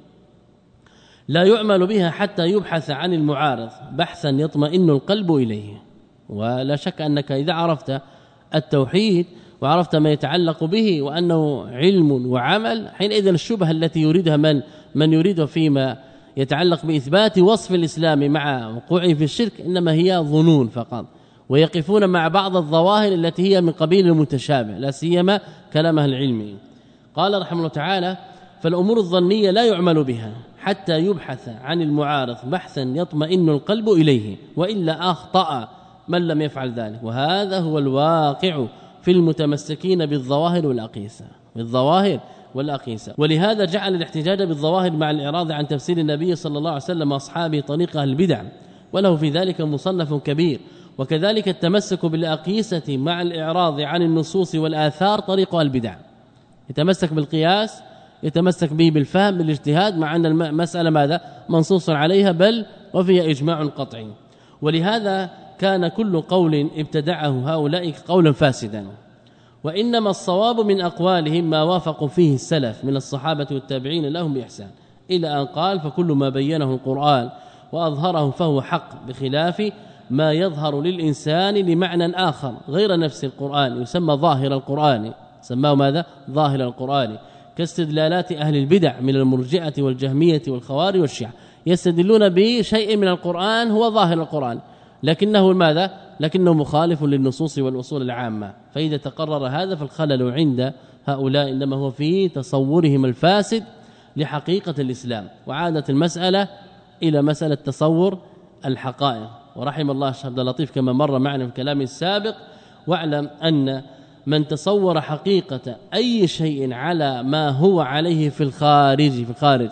لا يعمل بها حتى يبحث عن المعارض بحثا يطمئن القلب إليه. ولا شك أنك إذا عرفت التوحيد وعرفت ما يتعلق به وأنه علم وعمل، حينئذ الشبهة التي يريدها من من يريد فيما يتعلق بإثبات وصف الإسلام مع وقوعه في الشرك إنما هي ظنون فقط، ويقفون مع بعض الظواهر التي هي من قبيل المتشابه، لا سيما كلام أهل العلم. قال رحمه الله تعالى: فالأمور الظنية لا يعمل بها حتى يبحث عن المعارض بحثا يطمئن القلب إليه، وإلا أخطأ من لم يفعل ذلك. وهذا هو الواقع في المتمسكين بالظواهر والأقيسة، بالظواهر والأقيسة. ولهذا جعل الاحتجاج بالظواهر مع الإعراض عن تفسير النبي صلى الله عليه وسلم وأصحابه طريق أهل البدع، وله في ذلك مصنف كبير. وكذلك التمسك بالأقيسة مع الإعراض عن النصوص والآثار طريق أهل البدع، يتمسك بالقياس، يتمسك به بالفهم بالاجتهاد، مع أن المسألة ماذا؟ منصوص عليها، بل وفيها إجماع قطعي. ولهذا كان كل قول ابتدعه هؤلاء قولا فاسدا، وإنما الصواب من أقوالهم ما وافقوا فيه السلف من الصحابة والتابعين لهم بإحسان، إلى أن قال: فكل ما بينه القرآن وأظهره فهو حق، بخلاف ما يظهر للإنسان لمعنى آخر غير نفس القرآن يسمى ظاهر القرآن، سماه ماذا؟ ظاهر القرآن، كاستدلالات أهل البدع من المرجئة والجهمية والخوارج والشيعة، يستدلون بشيء من القرآن هو ظاهر القرآن لكنه ماذا؟ لكنه مخالف للنصوص والأصول العامة. فإذا تقرر هذا فالخلل عند هؤلاء إنما هو في تصورهم الفاسد لحقيقة الإسلام، وعادت المسألة إلى مسألة تصور الحقائق. ورحم الله الشيخ عبد اللطيف كما مر معنا في الكلام السابق، واعلم أن من تصور حقيقة أي شيء على ما هو عليه في الخارج في الخارج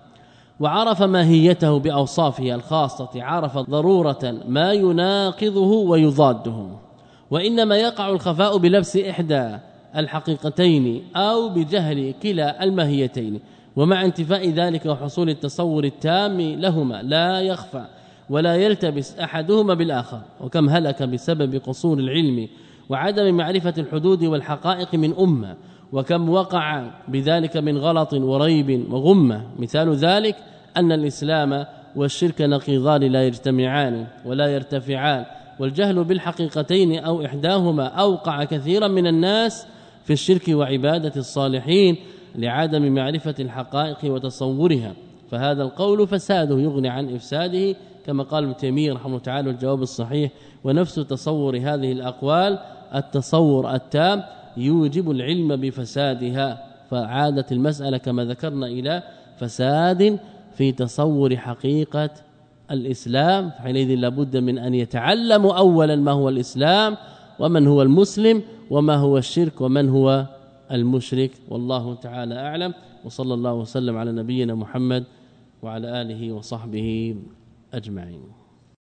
وعرف ماهيته بأوصافه الخاصة، عرف ضرورة ما يناقضه ويضاده، وإنما يقع الخفاء بلبس إحدى الحقيقتين أو بجهل كلا الماهيتين، ومع انتفاء ذلك وحصول التصور التام لهما لا يخفى ولا يلتبس أحدهما بالآخر. وكم هلك بسبب قصور العلم وعدم معرفة الحدود والحقائق من أمة، وكم وقع بذلك من غلط وريب وغمة. مثال ذلك أن الإسلام والشرك نقيضان لا يجتمعان ولا يرتفعان، والجهل بالحقيقتين أو إحداهما أوقع كثيرا من الناس في الشرك وعبادة الصالحين لعدم معرفة الحقائق وتصورها، فهذا القول فساده يغني عن إفساده، كما قال ابن تيمية رحمه الله تعالى الجواب الصحيح. ونفس تصور هذه الأقوال التصور التام يوجب العلم بفسادها، فعادت المسألة كما ذكرنا إلى فساد في تصور حقيقة الإسلام. حينئذ لابد من أن يتعلم أولا ما هو الإسلام ومن هو المسلم وما هو الشرك ومن هو المشرك، والله تعالى أعلم. وصلى الله وسلم على نبينا محمد وعلى آله وصحبه أجمعين.